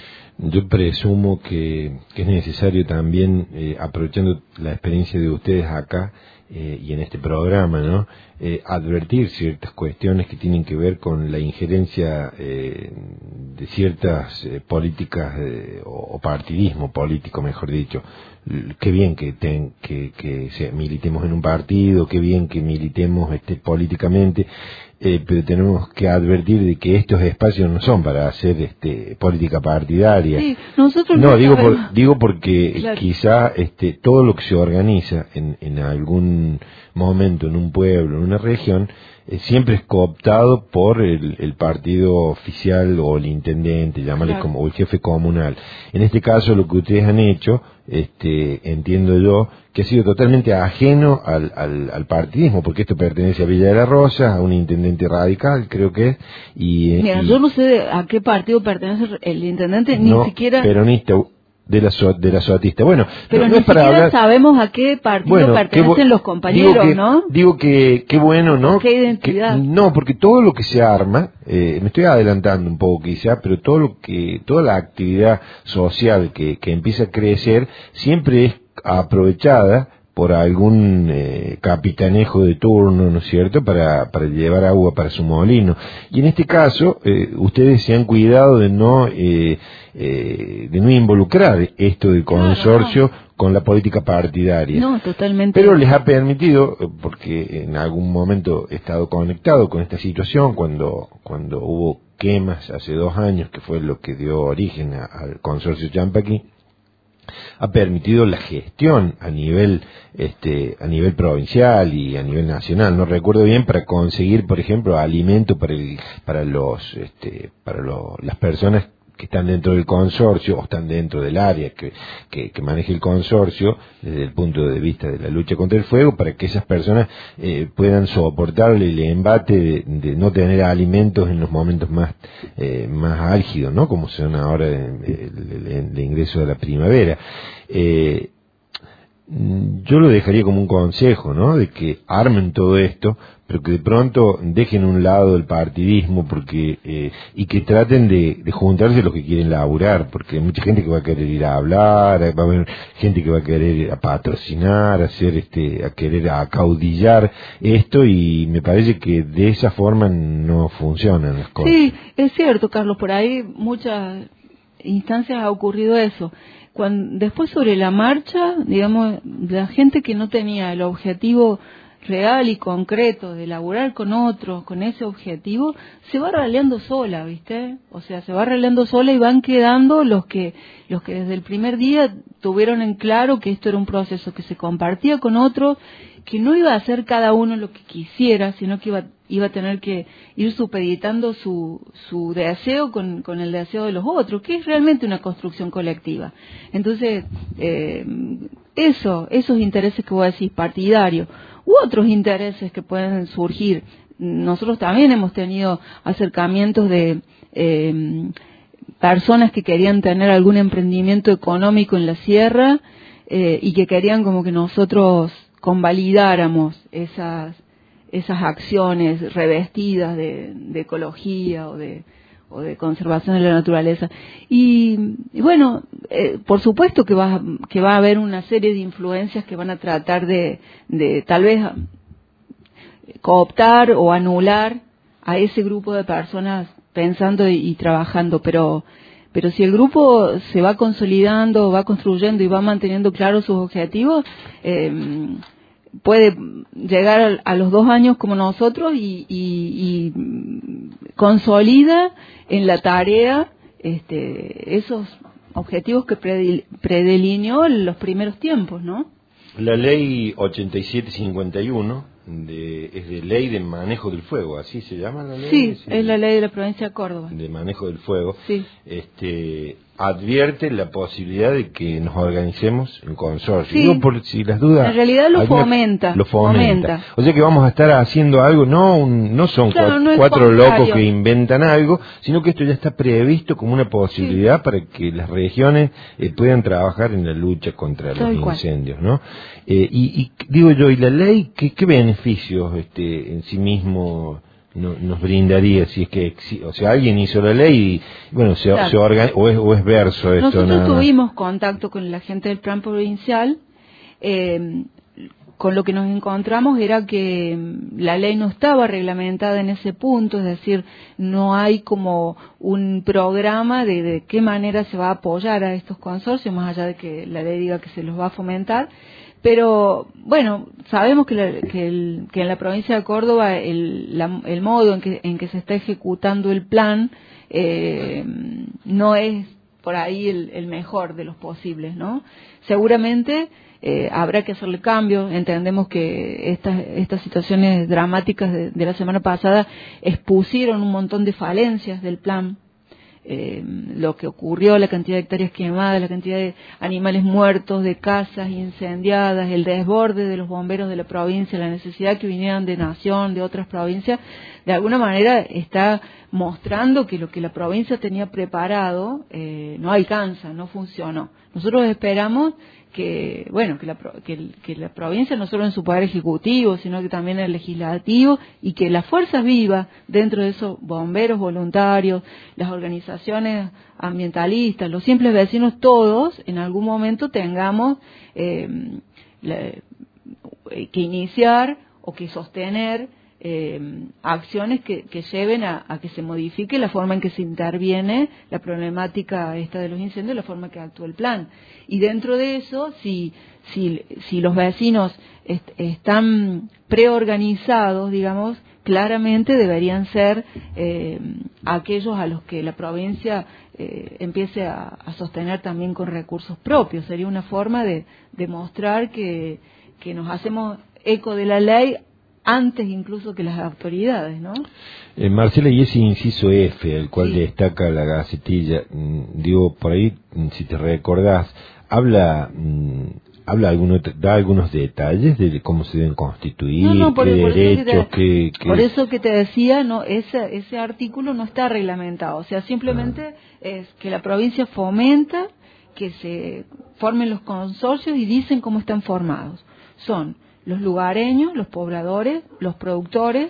Yo presumo que, que es necesario también, eh, aprovechando la experiencia de ustedes acá eh, y en este programa, ¿no? Eh, advertir ciertas cuestiones que tienen que ver con la injerencia eh, de ciertas eh, políticas eh, o, o partidismo político, mejor dicho. Qué bien que, ten, que, que se, militemos en un partido, qué bien que militemos este, políticamente, eh, pero tenemos que advertir de que estos espacios no son para hacer este, política partidaria. Sí, nosotros no, no digo, sabemos. por, digo porque Claro. quizá este, todo lo que se organiza en, en algún momento, en un pueblo, en una región, eh, siempre es cooptado por el, el partido oficial o el intendente, llámale Claro. como, o el jefe comunal. En este caso, lo que ustedes han hecho, este, entiendo yo, que ha sido totalmente ajeno al, al, al partidismo, porque esto pertenece a Villa de la Rosa, a un intendente radical, creo que es, y... Mira, y, yo no sé de a qué partido pertenece el intendente, no, ni siquiera... peronista, de la so, de la Soatista. Bueno, pero no, ni no es para siquiera hablar... sabemos a qué partido Bueno, pertenecen bu- los compañeros, digo que, ¿no? Digo que qué bueno, ¿no? ¿Qué identidad? Que- no, porque todo lo que se arma, eh, me estoy adelantando un poco quizá, pero todo lo que, toda la actividad social que, que empieza a crecer siempre es aprovechada por algún eh, capitanejo de turno, ¿no es cierto?, para, para llevar agua para su molino. Y en este caso, eh, ustedes se han cuidado de no eh, eh, de no involucrar esto del consorcio Claro, no. con la política partidaria. No, totalmente. Pero les ha permitido, porque en algún momento he estado conectado con esta situación, cuando, cuando hubo quemas hace dos años, que fue lo que dio origen a, al consorcio Champaquí, ha permitido la gestión a nivel este a nivel provincial y a nivel nacional, no recuerdo bien, para conseguir, por ejemplo, alimento para el, para los este para lo, las personas que están dentro del consorcio o están dentro del área que, que, que maneje el consorcio desde el punto de vista de la lucha contra el fuego, para que esas personas eh, puedan soportar el embate de, de no tener alimentos en los momentos más eh, más álgidos, ¿no? Como son ahora el, el, el ingreso de la primavera. Eh, Yo lo dejaría como un consejo, ¿no? De que armen todo esto, pero que de pronto dejen a un lado el partidismo, porque eh, y que traten de, de juntarse los que quieren laburar, porque hay mucha gente que va a querer ir a hablar, va a haber gente que va a querer a patrocinar, a hacer este, a querer acaudillar esto, y me parece que de esa forma no funcionan las cosas. Sí, es cierto, Carlos, por ahí muchas instancias ha ocurrido eso. Cuando, después sobre la marcha, digamos, la gente que no tenía el objetivo real y concreto de laburar con otros, con ese objetivo, se va raleando sola, ¿viste? O sea, se va raleando sola y van quedando los que, los que desde el primer día tuvieron en claro que esto era un proceso que se compartía con otros, que no iba a hacer cada uno lo que quisiera, sino que iba, iba a tener que ir supeditando su, su deseo con, con el deseo de los otros, que es realmente una construcción colectiva. Entonces, eh, eso, esos intereses que vos decís, partidarios, u otros intereses que pueden surgir. Nosotros también hemos tenido acercamientos de eh, personas que querían tener algún emprendimiento económico en la sierra eh, y que querían como que nosotros convalidáramos esas esas acciones revestidas de, de ecología o de o de conservación de la naturaleza. Y, y bueno, eh, por supuesto que va, que va a haber una serie de influencias que van a tratar de, de tal vez cooptar o anular a ese grupo de personas pensando y, y trabajando, pero pero si el grupo se va consolidando, va construyendo y va manteniendo claros sus objetivos, eh, puede llegar a los dos años como nosotros y, y, y consolida en la tarea este, esos objetivos que predelineó en los primeros tiempos, ¿no? La ley ochenta y siete cincuenta y uno de, es de ley de manejo del fuego, ¿así se llama la ley? Sí, sí, es la ley de la provincia de Córdoba. De manejo del fuego. Sí. Este, advierte la posibilidad de que nos organicemos en consorcio. Sí. Digo, por si las dudas. En realidad lo alguna, fomenta. Lo fomenta. fomenta. O sea que vamos a estar haciendo algo, no un, no son claro, cuatro, no es cuatro contrario. locos que inventan algo, sino que esto ya está previsto como una posibilidad sí. para que las regiones eh, puedan trabajar en la lucha contra Tal los cual. incendios, ¿no? Eh, y, y digo yo, ¿y la ley qué, qué beneficios este, en sí mismo no, nos brindaría si es que, o sea, alguien hizo la ley y, bueno, se, claro. se organ, o, es, o es verso esto? Nosotros nada tuvimos más. contacto con la gente del plan provincial, eh, con lo que nos encontramos era que la ley no estaba reglamentada en ese punto, es decir, no hay como un programa de, de qué manera se va a apoyar a estos consorcios, más allá de que la ley diga que se los va a fomentar. Pero, bueno, sabemos que, la, que, el, que en la provincia de Córdoba el, la, el modo en que, en que se está ejecutando el plan eh, no es por ahí el, el mejor de los posibles, ¿no? Seguramente eh, habrá que hacerle cambio. Entendemos que estas, estas situaciones dramáticas de, de la semana pasada expusieron un montón de falencias del plan. Eh, lo que ocurrió, la cantidad de hectáreas quemadas, la cantidad de animales muertos, de casas incendiadas, el desborde de los bomberos de la provincia, la necesidad que vinieran de Nación, de otras provincias, de alguna manera está mostrando que lo que la provincia tenía preparado eh, no alcanza, no funcionó. Nosotros esperamos que, bueno, que la, que, que la provincia no solo en su poder ejecutivo, sino que también en el legislativo, y que las fuerzas vivas dentro de esos bomberos voluntarios, las organizaciones ambientalistas, los simples vecinos, todos en algún momento tengamos eh, la, que iniciar o que sostener Eh, acciones que, que lleven a, a que se modifique la forma en que se interviene la problemática esta de los incendios, la forma que actúa el plan. Y dentro de eso, si si, si los vecinos est, están preorganizados, digamos, claramente deberían ser eh, aquellos a los que la provincia eh, empiece a, a sostener también con recursos propios. Sería una forma de demostrar que, que nos hacemos eco de la ley antes incluso que las autoridades, ¿no? Eh, Marcela, y ese inciso F, el cual Sí. destaca la Gacetilla, mm, digo, por ahí, mm, si te recordás, habla... Mm, habla alguno, da algunos detalles de cómo se deben constituir, No, no, por, qué por derechos, eso que te, qué, qué... por eso que te decía, no, ese, ese artículo no está reglamentado, o sea, simplemente ah. es que la provincia fomenta que se formen los consorcios y dicen cómo están formados. Son los lugareños, los pobladores, los productores,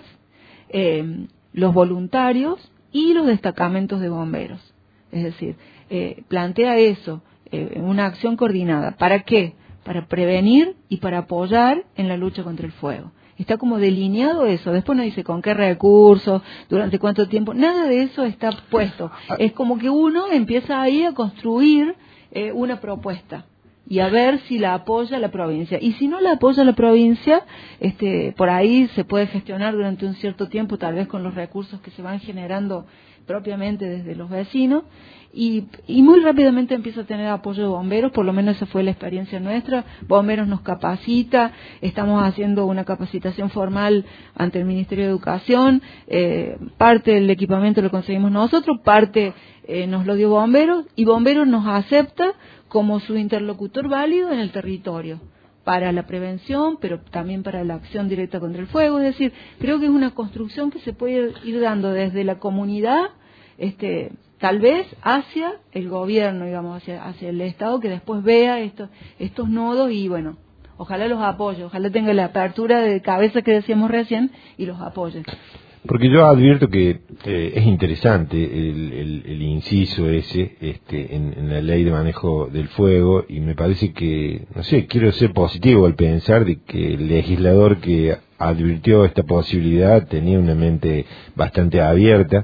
eh, los voluntarios y los destacamentos de bomberos. Es decir, eh, plantea eso, eh, una acción coordinada. ¿Para qué? Para prevenir y para apoyar en la lucha contra el fuego. Está como delineado eso. Después no dice con qué recursos, durante cuánto tiempo. Nada de eso está puesto. Es como que uno empieza ahí a construir eh, una propuesta y a ver si la apoya la provincia. Y si no la apoya la provincia, este, por ahí se puede gestionar durante un cierto tiempo, tal vez con los recursos que se van generando propiamente desde los vecinos. Y, y muy rápidamente empieza a tener apoyo de bomberos, por lo menos esa fue la experiencia nuestra. Bomberos nos capacita, estamos haciendo una capacitación formal ante el Ministerio de Educación, eh, parte del equipamiento lo conseguimos nosotros, parte eh, nos lo dio bomberos, y bomberos nos acepta como su interlocutor válido en el territorio, para la prevención, pero también para la acción directa contra el fuego. Es decir, creo que es una construcción que se puede ir dando desde la comunidad, este tal vez hacia el gobierno, digamos, hacia, hacia el Estado, que después vea estos, estos nodos y, bueno, ojalá los apoye, ojalá tenga la apertura de cabeza que decíamos recién y los apoye. Porque yo advierto que eh, es interesante el, el, el inciso ese este, en, en la ley de manejo del fuego, y me parece que, no sé, quiero ser positivo al pensar de que el legislador que advirtió esta posibilidad tenía una mente bastante abierta,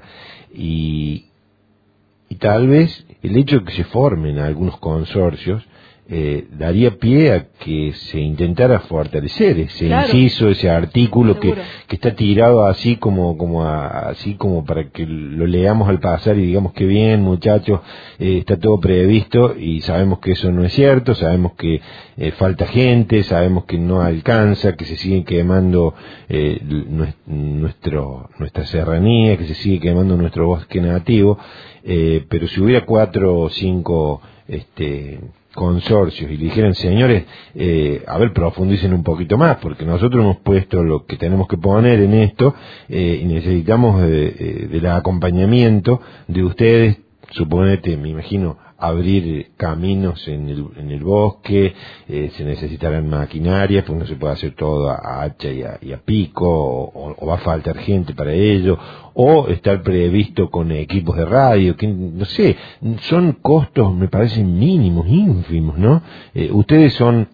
y Y tal vez el hecho de que se formen algunos consorcios eh, daría pie a que se intentara fortalecer ese claro. inciso, ese artículo que, que está tirado así como como a, así como para que lo leamos al pasar y digamos que bien, muchachos, eh, está todo previsto, y sabemos que eso no es cierto, sabemos que eh, falta gente, sabemos que no alcanza, que se siguen quemando eh, nuestro nuestra serranía, que se sigue quemando nuestro bosque nativo. Eh, pero si hubiera cuatro o cinco este, consorcios y le dijeran, señores, eh, a ver, profundicen un poquito más, porque nosotros hemos puesto lo que tenemos que poner en esto eh, y necesitamos de, eh, del acompañamiento de ustedes, suponete, me imagino, abrir caminos en el, en el bosque, eh, se necesitarán maquinarias, pues no se puede hacer todo a hacha y a, y a pico, o, o va a faltar gente para ello, o estar previsto con equipos de radio, que no sé, son costos, me parecen mínimos, ínfimos, ¿no? Eh, ustedes son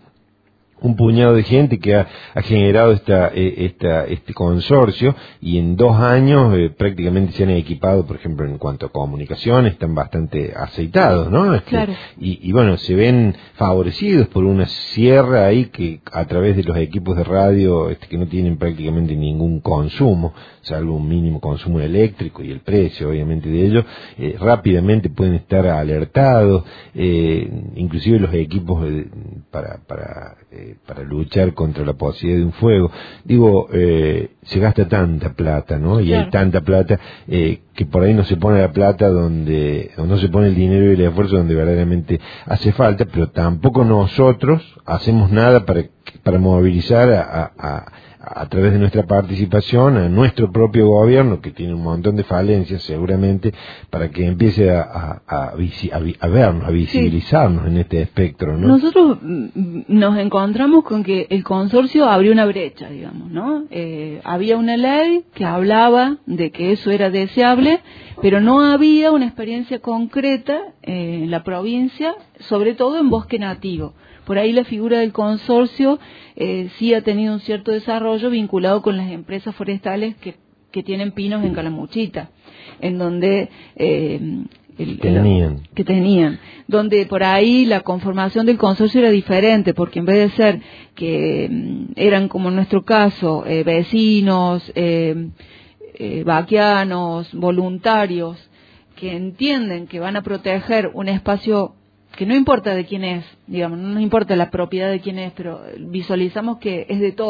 un puñado de gente que ha, ha generado esta, eh, esta, este consorcio, y en dos años eh, prácticamente se han equipado, por ejemplo, en cuanto a comunicación, están bastante aceitados, ¿no? Este, claro. y, y bueno, se ven favorecidos por una sierra ahí que a través de los equipos de radio este, que no tienen prácticamente ningún consumo, salvo un mínimo consumo eléctrico y el precio, obviamente, de ello, eh, rápidamente pueden estar alertados, eh, inclusive los equipos eh, para, para eh, para luchar contra la posibilidad de un fuego. Digo, eh, se gasta tanta plata, ¿no? Y claro. hay tanta plata eh, que por ahí no se pone la plata donde, o no se pone el dinero y el esfuerzo donde verdaderamente hace falta, pero tampoco nosotros hacemos nada para, para movilizar a, a, a a través de nuestra participación a nuestro propio gobierno, que tiene un montón de falencias seguramente, para que empiece a, a, a, a, a vernos, a visibilizarnos sí. en este espectro, ¿no? Nosotros nos encontramos con que el consorcio abrió una brecha, digamos, ¿no? Eh, había una ley que hablaba de que eso era deseable, pero no había una experiencia concreta eh, en la provincia, sobre todo en bosque nativo. Por ahí la figura del consorcio eh, sí ha tenido un cierto desarrollo vinculado con las empresas forestales que, que tienen pinos en Calamuchita, en donde eh, el, tenían. El, que tenían, donde por ahí la conformación del consorcio era diferente, porque en vez de ser que mm, eran como en nuestro caso eh, vecinos, eh, eh, vaquianos, voluntarios, que entienden que van a proteger un espacio que no importa de quién es, digamos, no nos importa la propiedad de quién es, pero visualizamos que es de todos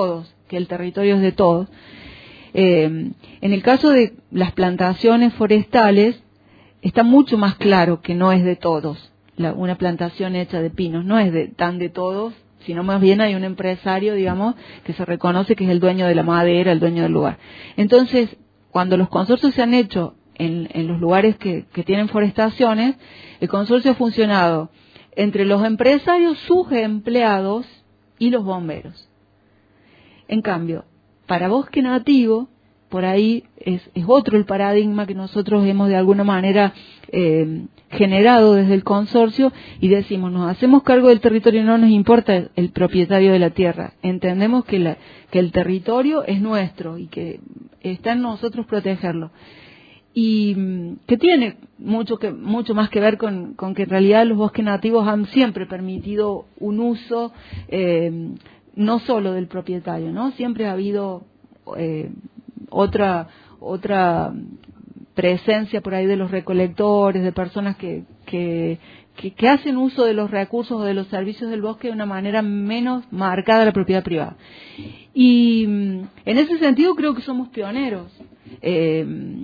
que el territorio es de todos. Eh, en el caso de las plantaciones forestales, está mucho más claro que no es de todos. La, una plantación hecha de pinos no es de, tan de todos, sino más bien hay un empresario, digamos, que se reconoce que es el dueño de la madera, el dueño del lugar. Entonces, cuando los consorcios se han hecho en, en los lugares que, que tienen forestaciones, el consorcio ha funcionado entre los empresarios, sus empleados y los bomberos. En cambio, para bosque nativo, por ahí es, es otro el paradigma que nosotros hemos de alguna manera eh, generado desde el consorcio y decimos, nos hacemos cargo del territorio, no nos importa el, el propietario de la tierra, entendemos que, la, que el territorio es nuestro y que está en nosotros protegerlo. Y que tiene mucho que mucho más que ver con, con que en realidad los bosques nativos han siempre permitido un uso eh, no solo del propietario, ¿no? Siempre ha habido eh, otra otra presencia por ahí de los recolectores, de personas que, que, que, que hacen uso de los recursos o de los servicios del bosque de una manera menos marcada a la propiedad privada. Y en ese sentido creo que somos pioneros. Eh,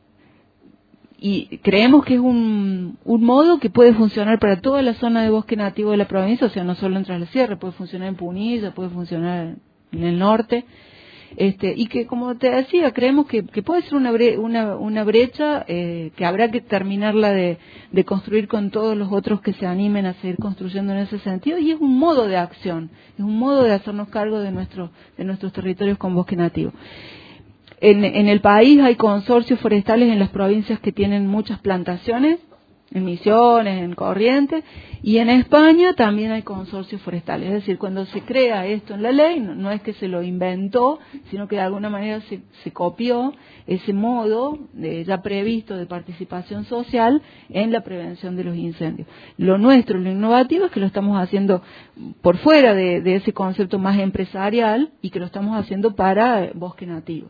y creemos que es un, un modo que puede funcionar para toda la zona de bosque nativo de la provincia, o sea, no solo en Tras la Sierra, puede funcionar en Punilla, puede funcionar en el norte, este, y que, como te decía, creemos que, que puede ser una, bre, una, una brecha eh, que habrá que terminarla de, de construir con todos los otros que se animen a seguir construyendo en ese sentido, y es un modo de acción, es un modo de hacernos cargo de, nuestro, de nuestros territorios con bosque nativo. En, en el país hay consorcios forestales en las provincias que tienen muchas plantaciones, en Misiones, en Corrientes, y en España también hay consorcios forestales. Es decir, cuando se crea esto en la ley, no, no es que se lo inventó, sino que de alguna manera se, se copió ese modo de, ya previsto de participación social en la prevención de los incendios. Lo nuestro, lo innovativo, es que lo estamos haciendo por fuera de, de ese concepto más empresarial y que lo estamos haciendo para bosque nativo.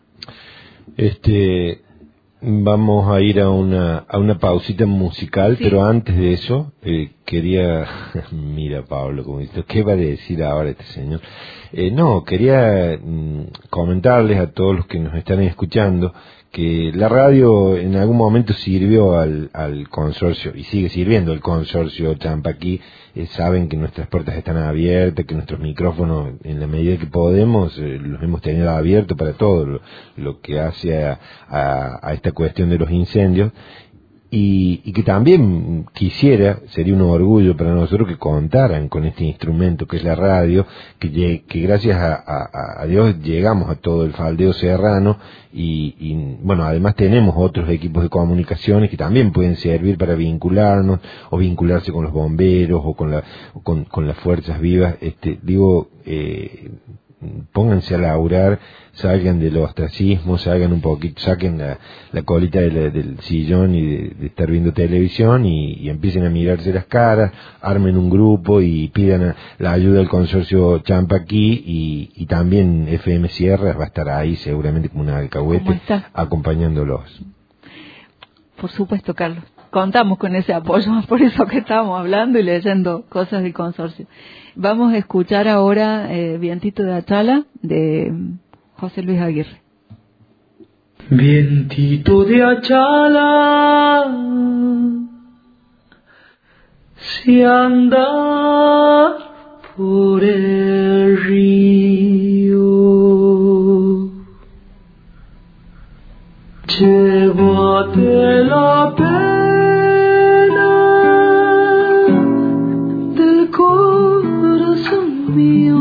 Este, vamos a ir a una a una pausita musical, sí. Pero antes de eso eh, quería, mira Pablo, como dice, ¿qué va a decir ahora este señor? Eh, no, quería mm, comentarles a todos los que nos están escuchando que la radio en algún momento sirvió al, al consorcio y sigue sirviendo al consorcio Champaquí. Eh, saben que nuestras puertas están abiertas, que nuestros micrófonos, en la medida que podemos, eh, los hemos tenido abiertos para todo lo, lo que hace a, a, a esta cuestión de los incendios. Y, y que también quisiera, sería un orgullo para nosotros que contaran con este instrumento que es la radio, que, que gracias a, a, a Dios llegamos a todo el faldeo serrano y, y bueno, además tenemos otros equipos de comunicaciones que también pueden servir para vincularnos o vincularse con los bomberos o con, la, o con, con las fuerzas vivas. Este, digo, eh, pónganse a laburar, salgan del ostracismo, salgan un poquito, saquen la, la colita de la, del sillón y de, de estar viendo televisión y, y empiecen a mirarse las caras, armen un grupo y pidan a, la ayuda del consorcio Champaquí y, y también F M Sierra va a estar ahí seguramente como una alcahuete acompañándolos. Por supuesto, Carlos. Contamos con ese apoyo, por eso que estamos hablando y leyendo cosas del consorcio. Vamos a escuchar ahora eh, Vientito de Achala de José Luis Aguirre. Vientito de Achala, si andar por el río, llévate la pena del corazón mío,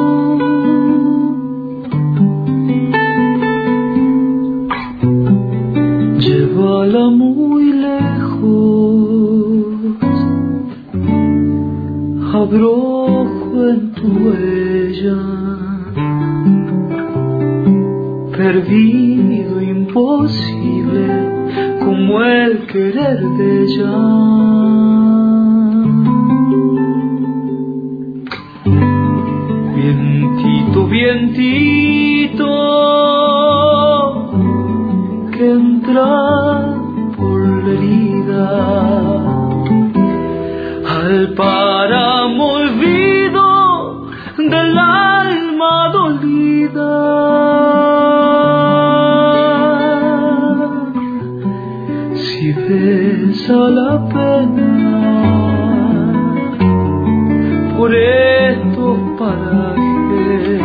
llévala muy lejos, abrojo en tu huella, perdido, imposible, como el querer de ella. Vientito, vientito, que entra por la herida, al páramo olvido del alma dolida. pesa la pena por estos parajes.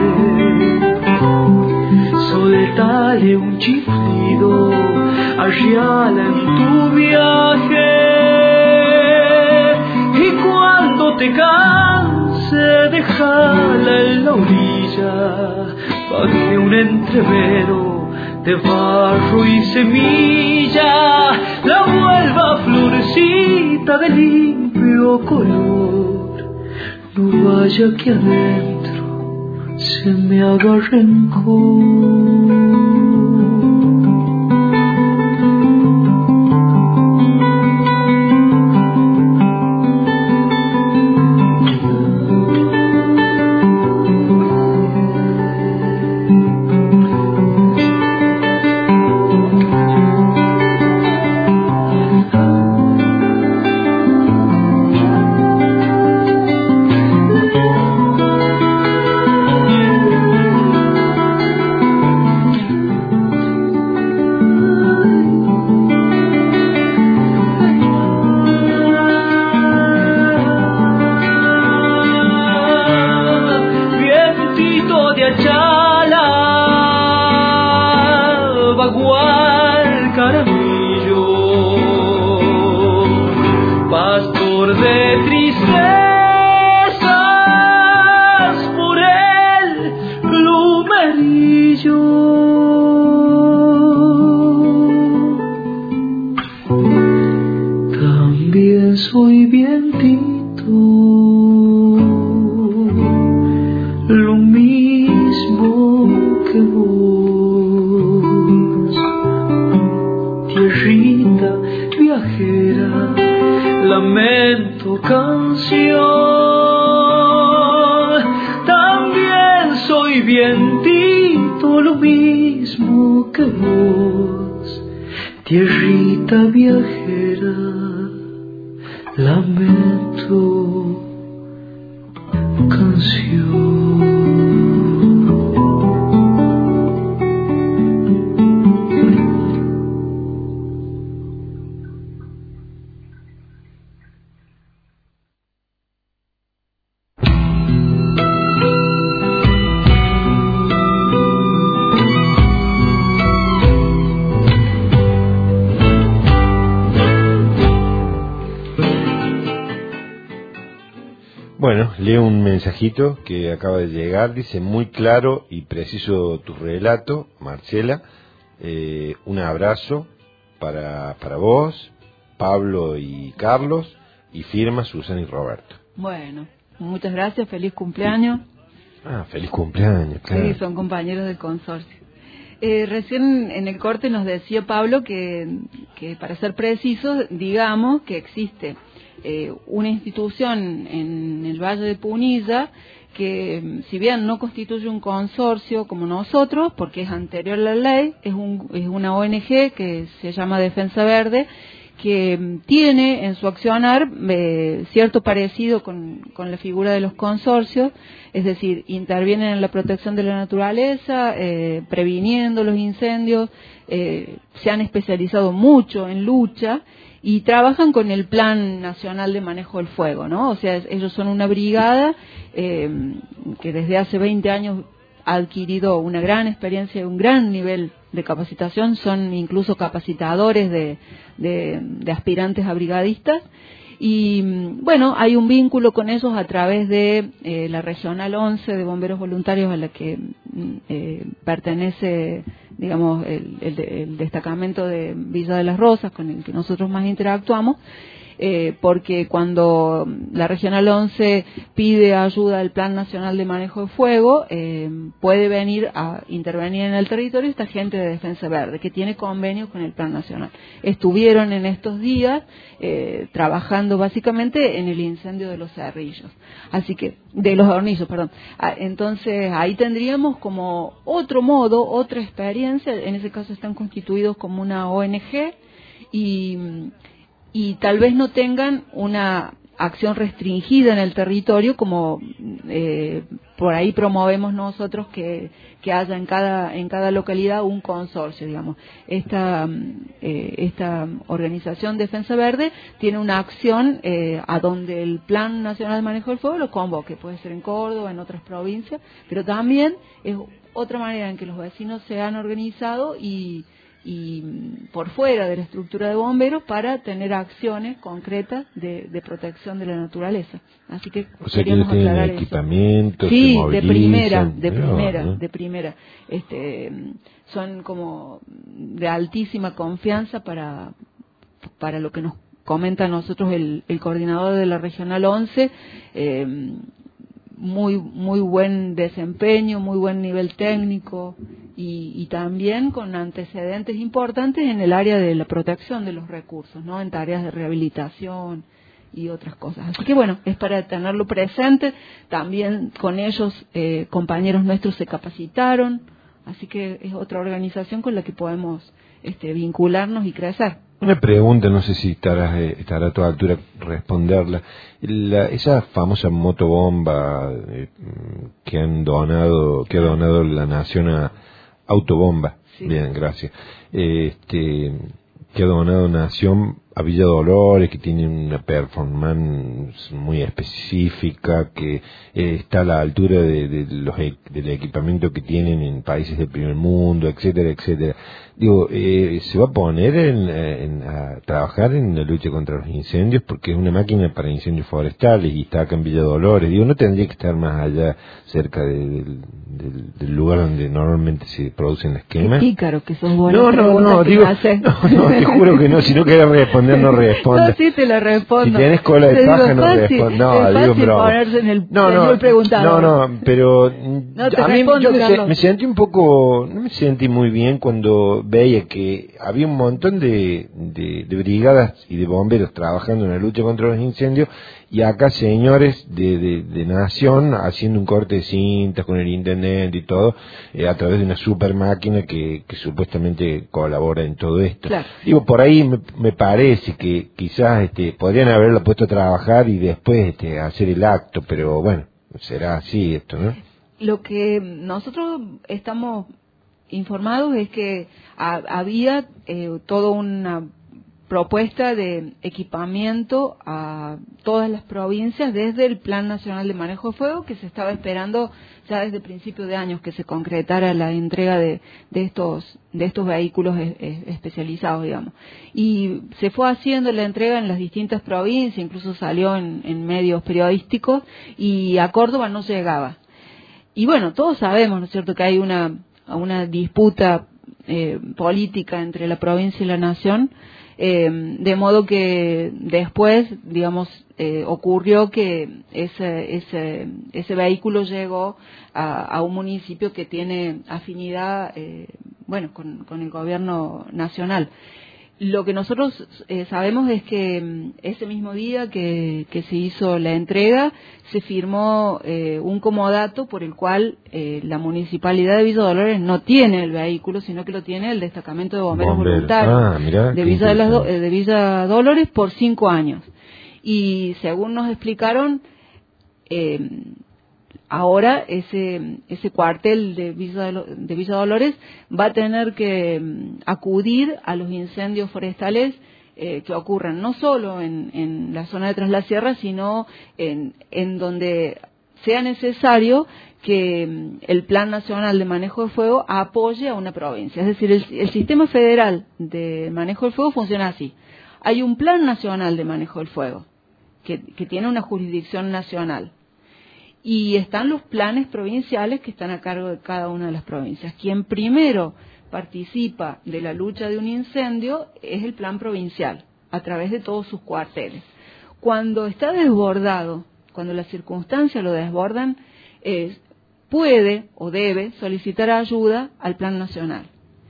Soltale un chiflido, arriala en tu viaje, y cuando te canse dejala en la orilla, pa' que un entrevero de barro y semilla la vuelva florecita de limpio color. No vaya que adentro se me haga rencor. Tierrita viajera, lamento, canción. Bueno, leo un mensajito que acaba de llegar, dice: muy claro y preciso tu relato, Marcela, eh, un abrazo para, para vos, Pablo y Carlos, y firma Susana y Roberto. Bueno, muchas gracias, feliz cumpleaños. Ah, feliz cumpleaños, claro. Sí, son compañeros del consorcio. Eh, recién en el corte nos decía Pablo que, que para ser precisos, digamos que existe Eh, una institución en el Valle de Punilla que, si bien no constituye un consorcio como nosotros, porque es anterior a la ley, es, un, es una O N G que se llama Defensa Verde, que tiene en su accionar eh, cierto parecido con, con la figura de los consorcios, es decir, intervienen en la protección de la naturaleza, eh, previniendo los incendios, eh, se han especializado mucho en lucha, y trabajan con el Plan Nacional de Manejo del Fuego, ¿no? O sea, ellos son una brigada eh, que desde hace veinte años ha adquirido una gran experiencia y un gran nivel de capacitación, son incluso capacitadores de, de, de aspirantes a brigadistas, y bueno, hay un vínculo con ellos a través de eh, la Regional once de Bomberos Voluntarios, a la que eh, pertenece, digamos, el, el, el destacamento de Villa de las Rosas, con el que nosotros más interactuamos, eh, porque cuando la Regional once pide ayuda al Plan Nacional de Manejo de Fuego, eh, puede venir a intervenir en el territorio esta gente de Defensa Verde, que tiene convenios con el Plan Nacional. Estuvieron en estos días eh, trabajando básicamente en el incendio de los Cerrillos, así que, de los Hornillos, perdón. Entonces, ahí tendríamos como otro modo, otra experiencia. En ese caso están constituidos como una O N G y... y tal vez no tengan una acción restringida en el territorio como eh, por ahí promovemos nosotros que, que haya en cada en cada localidad un consorcio, digamos. Esta eh, esta organización Defensa Verde tiene una acción eh, a donde el Plan Nacional de Manejo del Fuego lo convoque, puede ser en Córdoba, en otras provincias, pero también es otra manera en que los vecinos se han organizado y y por fuera de la estructura de bomberos para tener acciones concretas de, de protección de la naturaleza. Así que o sea, queríamos que aclarar tienen eso. equipamiento, Sí, se de primera, movilizan, de no, primera, ¿no? de primera. Este, son como de altísima confianza para para lo que nos comenta a nosotros el, el coordinador de la Regional once. Eh, muy muy buen desempeño, muy buen nivel técnico y, y también con antecedentes importantes en el área de la protección de los recursos, ¿no? En tareas de rehabilitación y otras cosas. Así que bueno, es para tenerlo presente. También con ellos eh, compañeros nuestros se capacitaron, así que es otra organización con la que podemos este, vincularnos y crecer. Una pregunta, no sé si estará, eh, estará a tu altura responderla. La, esa famosa motobomba eh, que han donado, que ha donado la Nación a Autobomba, sí. Bien, gracias. Este, que ha donado Nación a Villa Dolores, que tiene una performance muy específica, que eh, está a la altura de, de los del equipamiento que tienen en países del primer mundo, etcétera, etcétera. Digo, eh, ¿se va a poner en, en, a trabajar en la lucha contra los incendios? Porque es una máquina para incendios forestales y está acá en Villa Dolores. Digo, ¿no tendría que estar más allá, cerca de, del, del, del lugar donde normalmente se producen las quemas? Qué pícaro que sos vos. No, no, no, digo, no, no, te juro que no, si no querés responder, no respondas. No, sí te la respondo. Si tenés cola de te paja, digo, no fácil, respondas. No, es digo, fácil bro. ponerse en el, no, en no, el preguntador. no, no, pero no te a mí respondo, yo me, Carlos. me sentí un poco, no me sentí muy bien cuando veía que había un montón de, de, de brigadas y de bomberos trabajando en la lucha contra los incendios y acá señores de, de, de Nación haciendo un corte de cintas con el intendente y todo eh, a través de una super máquina que, que supuestamente colabora en todo esto. Claro. Digo, por ahí me, me parece que quizás este, podrían haberlo puesto a trabajar y después este, hacer el acto, pero bueno, será así esto, ¿no? Lo que nosotros estamos informados es que ha, había eh, toda una propuesta de equipamiento a todas las provincias desde el Plan Nacional de Manejo de Fuego, que se estaba esperando ya desde principios de años que se concretara la entrega de, de estos de estos vehículos es, es, especializados, digamos. Y se fue haciendo la entrega en las distintas provincias, incluso salió en, en medios periodísticos, y a Córdoba no llegaba. Y bueno, todos sabemos, ¿no es cierto?, que hay una, una disputa eh, política entre la provincia y la nación, eh, de modo que después, digamos, eh, ocurrió que ese, ese, ese vehículo llegó a, a un municipio que tiene afinidad, eh, bueno, con, con el gobierno nacional. Lo que nosotros eh, sabemos es que ese mismo día que, que se hizo la entrega, se firmó eh, un comodato por el cual eh, la Municipalidad de Villa Dolores no tiene el vehículo, sino que lo tiene el Destacamento de Bomberos Bomberos. Voluntarios Ah, mirá, de, Villa de, las Do- de Villa Dolores por cinco años. Y según nos explicaron, eh, ahora ese ese cuartel de Villa, de Villa Dolores va a tener que um, acudir a los incendios forestales eh, que ocurran no solo en, en la zona de Tras la Sierra, sino en, en donde sea necesario que um, el Plan Nacional de Manejo de Fuego apoye a una provincia. Es decir, el, el sistema federal de manejo del fuego funciona así. Hay un Plan Nacional de Manejo del Fuego que, que tiene una jurisdicción nacional. Y están los planes provinciales que están a cargo de cada una de las provincias. Quien primero participa de la lucha de un incendio es el plan provincial, a través de todos sus cuarteles. Cuando está desbordado, cuando las circunstancias lo desbordan, eh, puede o debe solicitar ayuda al plan nacional.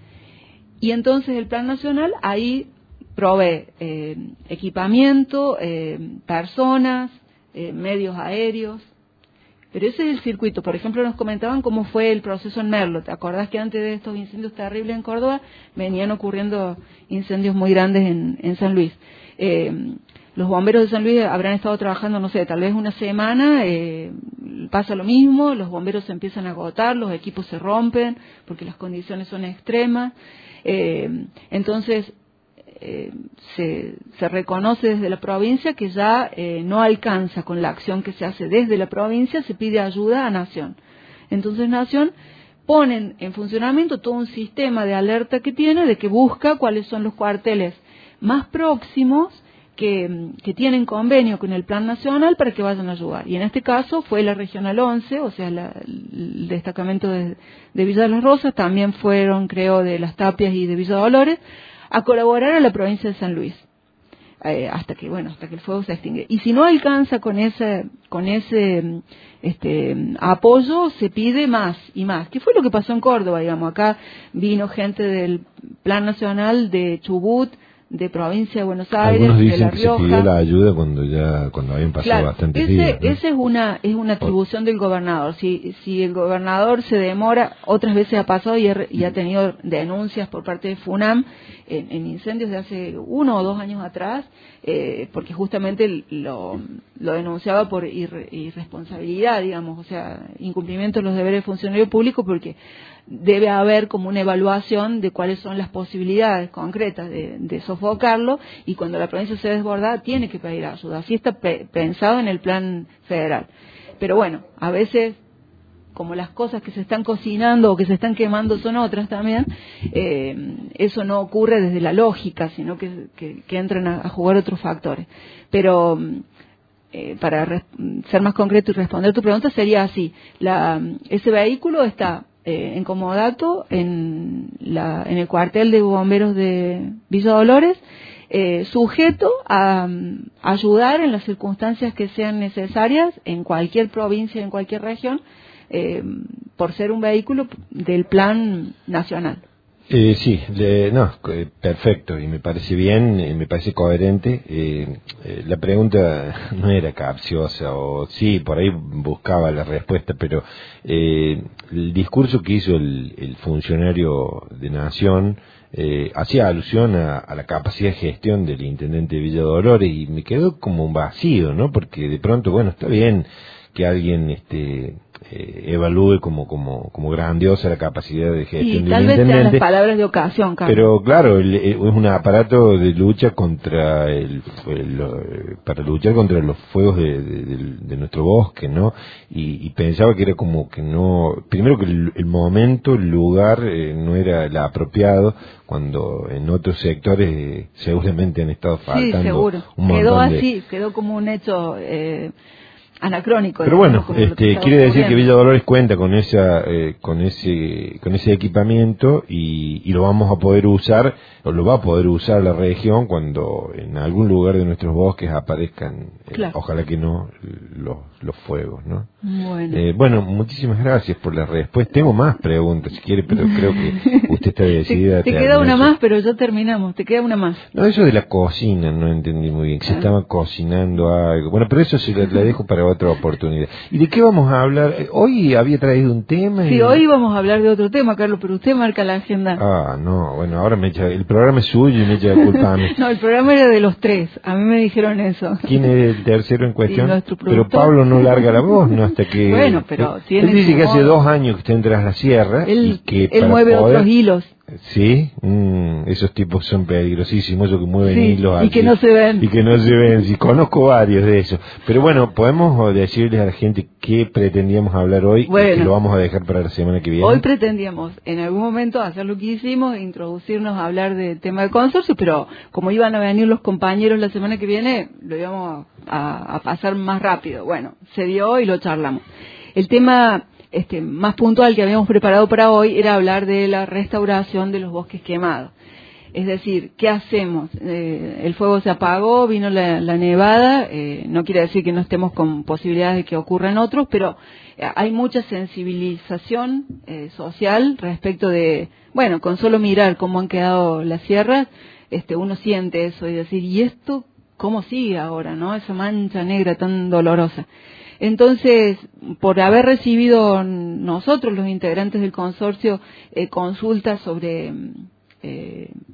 Y entonces el plan nacional ahí provee eh, equipamiento, eh, personas, eh, medios aéreos. Pero ese es el circuito. Por ejemplo, nos comentaban cómo fue el proceso en Merlo. ¿Te acordás que antes de estos incendios terribles en Córdoba venían ocurriendo incendios muy grandes en, en San Luis? Eh, los bomberos de San Luis habrán estado trabajando, no sé, tal vez una semana. Eh, pasa lo mismo, los bomberos se empiezan a agotar, los equipos se rompen porque las condiciones son extremas. Eh, entonces, eh, se, se reconoce desde la provincia que ya eh, no alcanza con la acción que se hace desde la provincia, se pide ayuda a Nación. Entonces Nación ponen en funcionamiento todo un sistema de alerta que tiene, de que busca cuáles son los cuarteles más próximos que, que tienen convenio con el Plan Nacional para que vayan a ayudar. Y en este caso fue la Regional once, o sea, la, el destacamento de, de Villa de las Rosas, también fueron, creo, de Las Tapias y de Villa Dolores, a colaborar a la provincia de San Luis. Eh, hasta que bueno hasta que el fuego se extingue, y si no alcanza con ese con ese este apoyo, se pide más y más, que fue lo que pasó en Córdoba. Digamos, acá vino gente del Plan Nacional de Chubut, de provincia de Buenos Aires, algunos dicen de La que Rioja. se pidió la ayuda cuando ya cuando habían pasado Claro, bastantes ese, días, ¿no? esa es una es una atribución del gobernador. Si si el gobernador se demora, otras veces ha pasado y, ha, y ha tenido denuncias por parte de FUNAM en, en incendios de hace uno o dos años atrás, eh, porque justamente lo, lo denunciaba por irre, irresponsabilidad, digamos, o sea, incumplimiento de los deberes de funcionario público, porque debe haber como una evaluación de cuáles son las posibilidades concretas de, de sofocarlo, y cuando la provincia se desborda tiene que pedir ayuda. Así está pe- pensado en el plan federal. Pero bueno, a veces, como las cosas que se están cocinando o que se están quemando son otras también, eh, eso no ocurre desde la lógica, sino que, que, que entran a, a jugar otros factores. Pero eh, para res- ser más concreto y responder tu pregunta, sería así: la, ese vehículo está Eh, en comodato en, la, en el cuartel de bomberos de Villa Dolores, eh, sujeto a, a ayudar en las circunstancias que sean necesarias en cualquier provincia, en cualquier región, eh, por ser un vehículo del plan nacional. Eh, sí, le, no, eh, perfecto, y me parece bien, eh, me parece coherente. Eh, eh, la pregunta no era capciosa, o sí, por ahí buscaba la respuesta, pero eh, el discurso que hizo el, el funcionario de Nación eh, hacía alusión a, a la capacidad de gestión del intendente de Villa Dolores, y me quedó como un vacío, ¿no? Porque de pronto, bueno, está bien que alguien este eh, evalúe como como como grandiosa la capacidad de gestión y del tal vez intendente, sean las palabras de ocasión, Carlos. Pero claro, el, el, es un aparato de lucha contra el, el para luchar contra los fuegos de, de, de, de nuestro bosque, ¿no? Y, y pensaba que era como que no, primero que el, el momento, el lugar eh, no era el apropiado, cuando en otros sectores eh, seguramente han estado faltando. Sí, seguro. Un quedó montón de... así, quedó como un hecho eh, anacrónico. Pero bueno, este, quiere decir ocurriendo. que Villa Dolores cuenta con esa, eh, con ese, con ese equipamiento, y, y lo vamos a poder usar, o lo va a poder usar la región cuando en algún lugar de nuestros bosques aparezcan, eh, Claro. ojalá que no, los, los fuegos, ¿no? Bueno. Eh, bueno, muchísimas gracias por la respuesta. Tengo más preguntas, si quiere, pero creo que usted está decidida. Te, te a queda una terminar más, su- pero ya terminamos. Te queda una más. No, eso de la cocina no entendí muy bien, que se Ah. estaba cocinando algo. Bueno, pero eso se la, la dejo para otra oportunidad. ¿Y de qué vamos a hablar? Eh, Hoy había traído un tema. Sí, y... hoy vamos a hablar de otro tema, Carlos, pero usted marca la agenda. Ah, no, bueno, ahora me echa, el programa es suyo y me echa la culpa a mí. No, el programa era de los tres. A mí me dijeron eso. ¿Quién es el tercero en cuestión? Y nuestro Pero productor. Pablo no larga la voz, ¿no? Hasta que... Bueno, pero él, tiene él dice su que hace modo. dos años que está en Tras la Sierra. Él, y que él para mueve poder- otros hilos. Sí, mm, esos tipos son peligrosísimos, esos que mueven Sí, hilos y así, que no se ven. y que no se ven. Sí, conozco varios de esos. Pero bueno, podemos decirles a la gente qué pretendíamos hablar hoy, Bueno. y que lo vamos a dejar para la semana que viene. Hoy pretendíamos en algún momento hacer lo que hicimos, introducirnos a hablar de tema de consorcio, pero como iban a venir los compañeros la semana que viene, lo íbamos a, a pasar más rápido. Bueno, se dio y lo charlamos. El tema este, más puntual que habíamos preparado para hoy era hablar de la restauración de los bosques quemados. Es decir, ¿qué hacemos? Eh, el fuego se apagó, vino la, la nevada, eh, no quiere decir que no estemos con posibilidades de que ocurran otros, pero eh, hay mucha sensibilización eh, social respecto de, bueno, con solo mirar cómo han quedado las sierras, este, uno siente eso y decir, ¿y esto cómo sigue ahora, no? Esa mancha negra tan dolorosa. Entonces, por haber recibido nosotros, los integrantes del consorcio, eh, consultas sobre... Eh,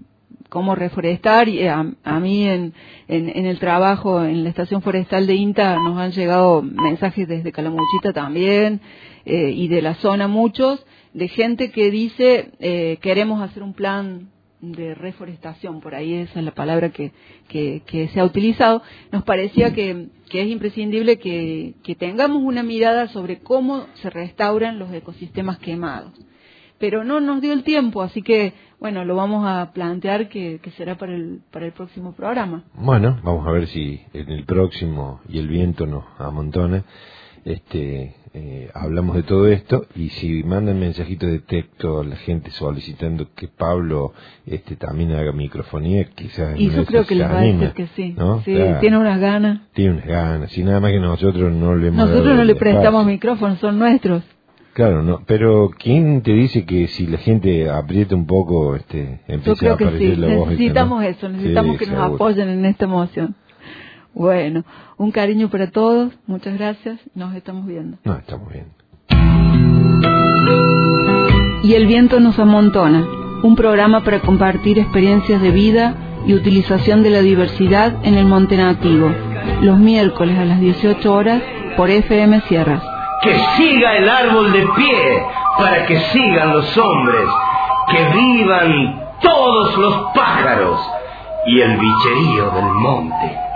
cómo reforestar, y a, a mí en, en, en el trabajo en la estación forestal de INTA nos han llegado mensajes desde Calamuchita también, eh, y de la zona muchos, de gente que dice eh, queremos hacer un plan de reforestación, por ahí esa es la palabra que, que, que se ha utilizado. Nos parecía que, que es imprescindible que, que tengamos una mirada sobre cómo se restauran los ecosistemas quemados. Pero no nos dio el tiempo, así que, bueno, lo vamos a plantear que, que será para el, para el próximo programa. Bueno, vamos a ver si en el próximo y el viento nos amontona. Este, eh, hablamos de todo esto, y si mandan mensajitos de texto a la gente solicitando que Pablo este también haga microfonía, quizás y yo creo que les va a decir que sí, ¿no? Sí, claro, tiene unas ganas tiene unas ganas, y nada más que nosotros no le hemos nosotros dado no le espacio. Prestamos micrófonos, son nuestros. Claro, no, pero ¿quién te dice que si la gente aprieta un poco este empieza a aparecer sí. la voz? Necesitamos esta, ¿no? eso, necesitamos sí, que seguro. Nos apoyen en esta emoción. Bueno, un cariño para todos, muchas gracias, nos estamos viendo. No, estamos viendo. Y el viento nos amontona, un programa para compartir experiencias de vida y utilización de la diversidad en el monte nativo, los miércoles a las dieciocho horas por F M Sierras. Que siga el árbol de pie, para que sigan los hombres, que vivan todos los pájaros y el bicherío del monte.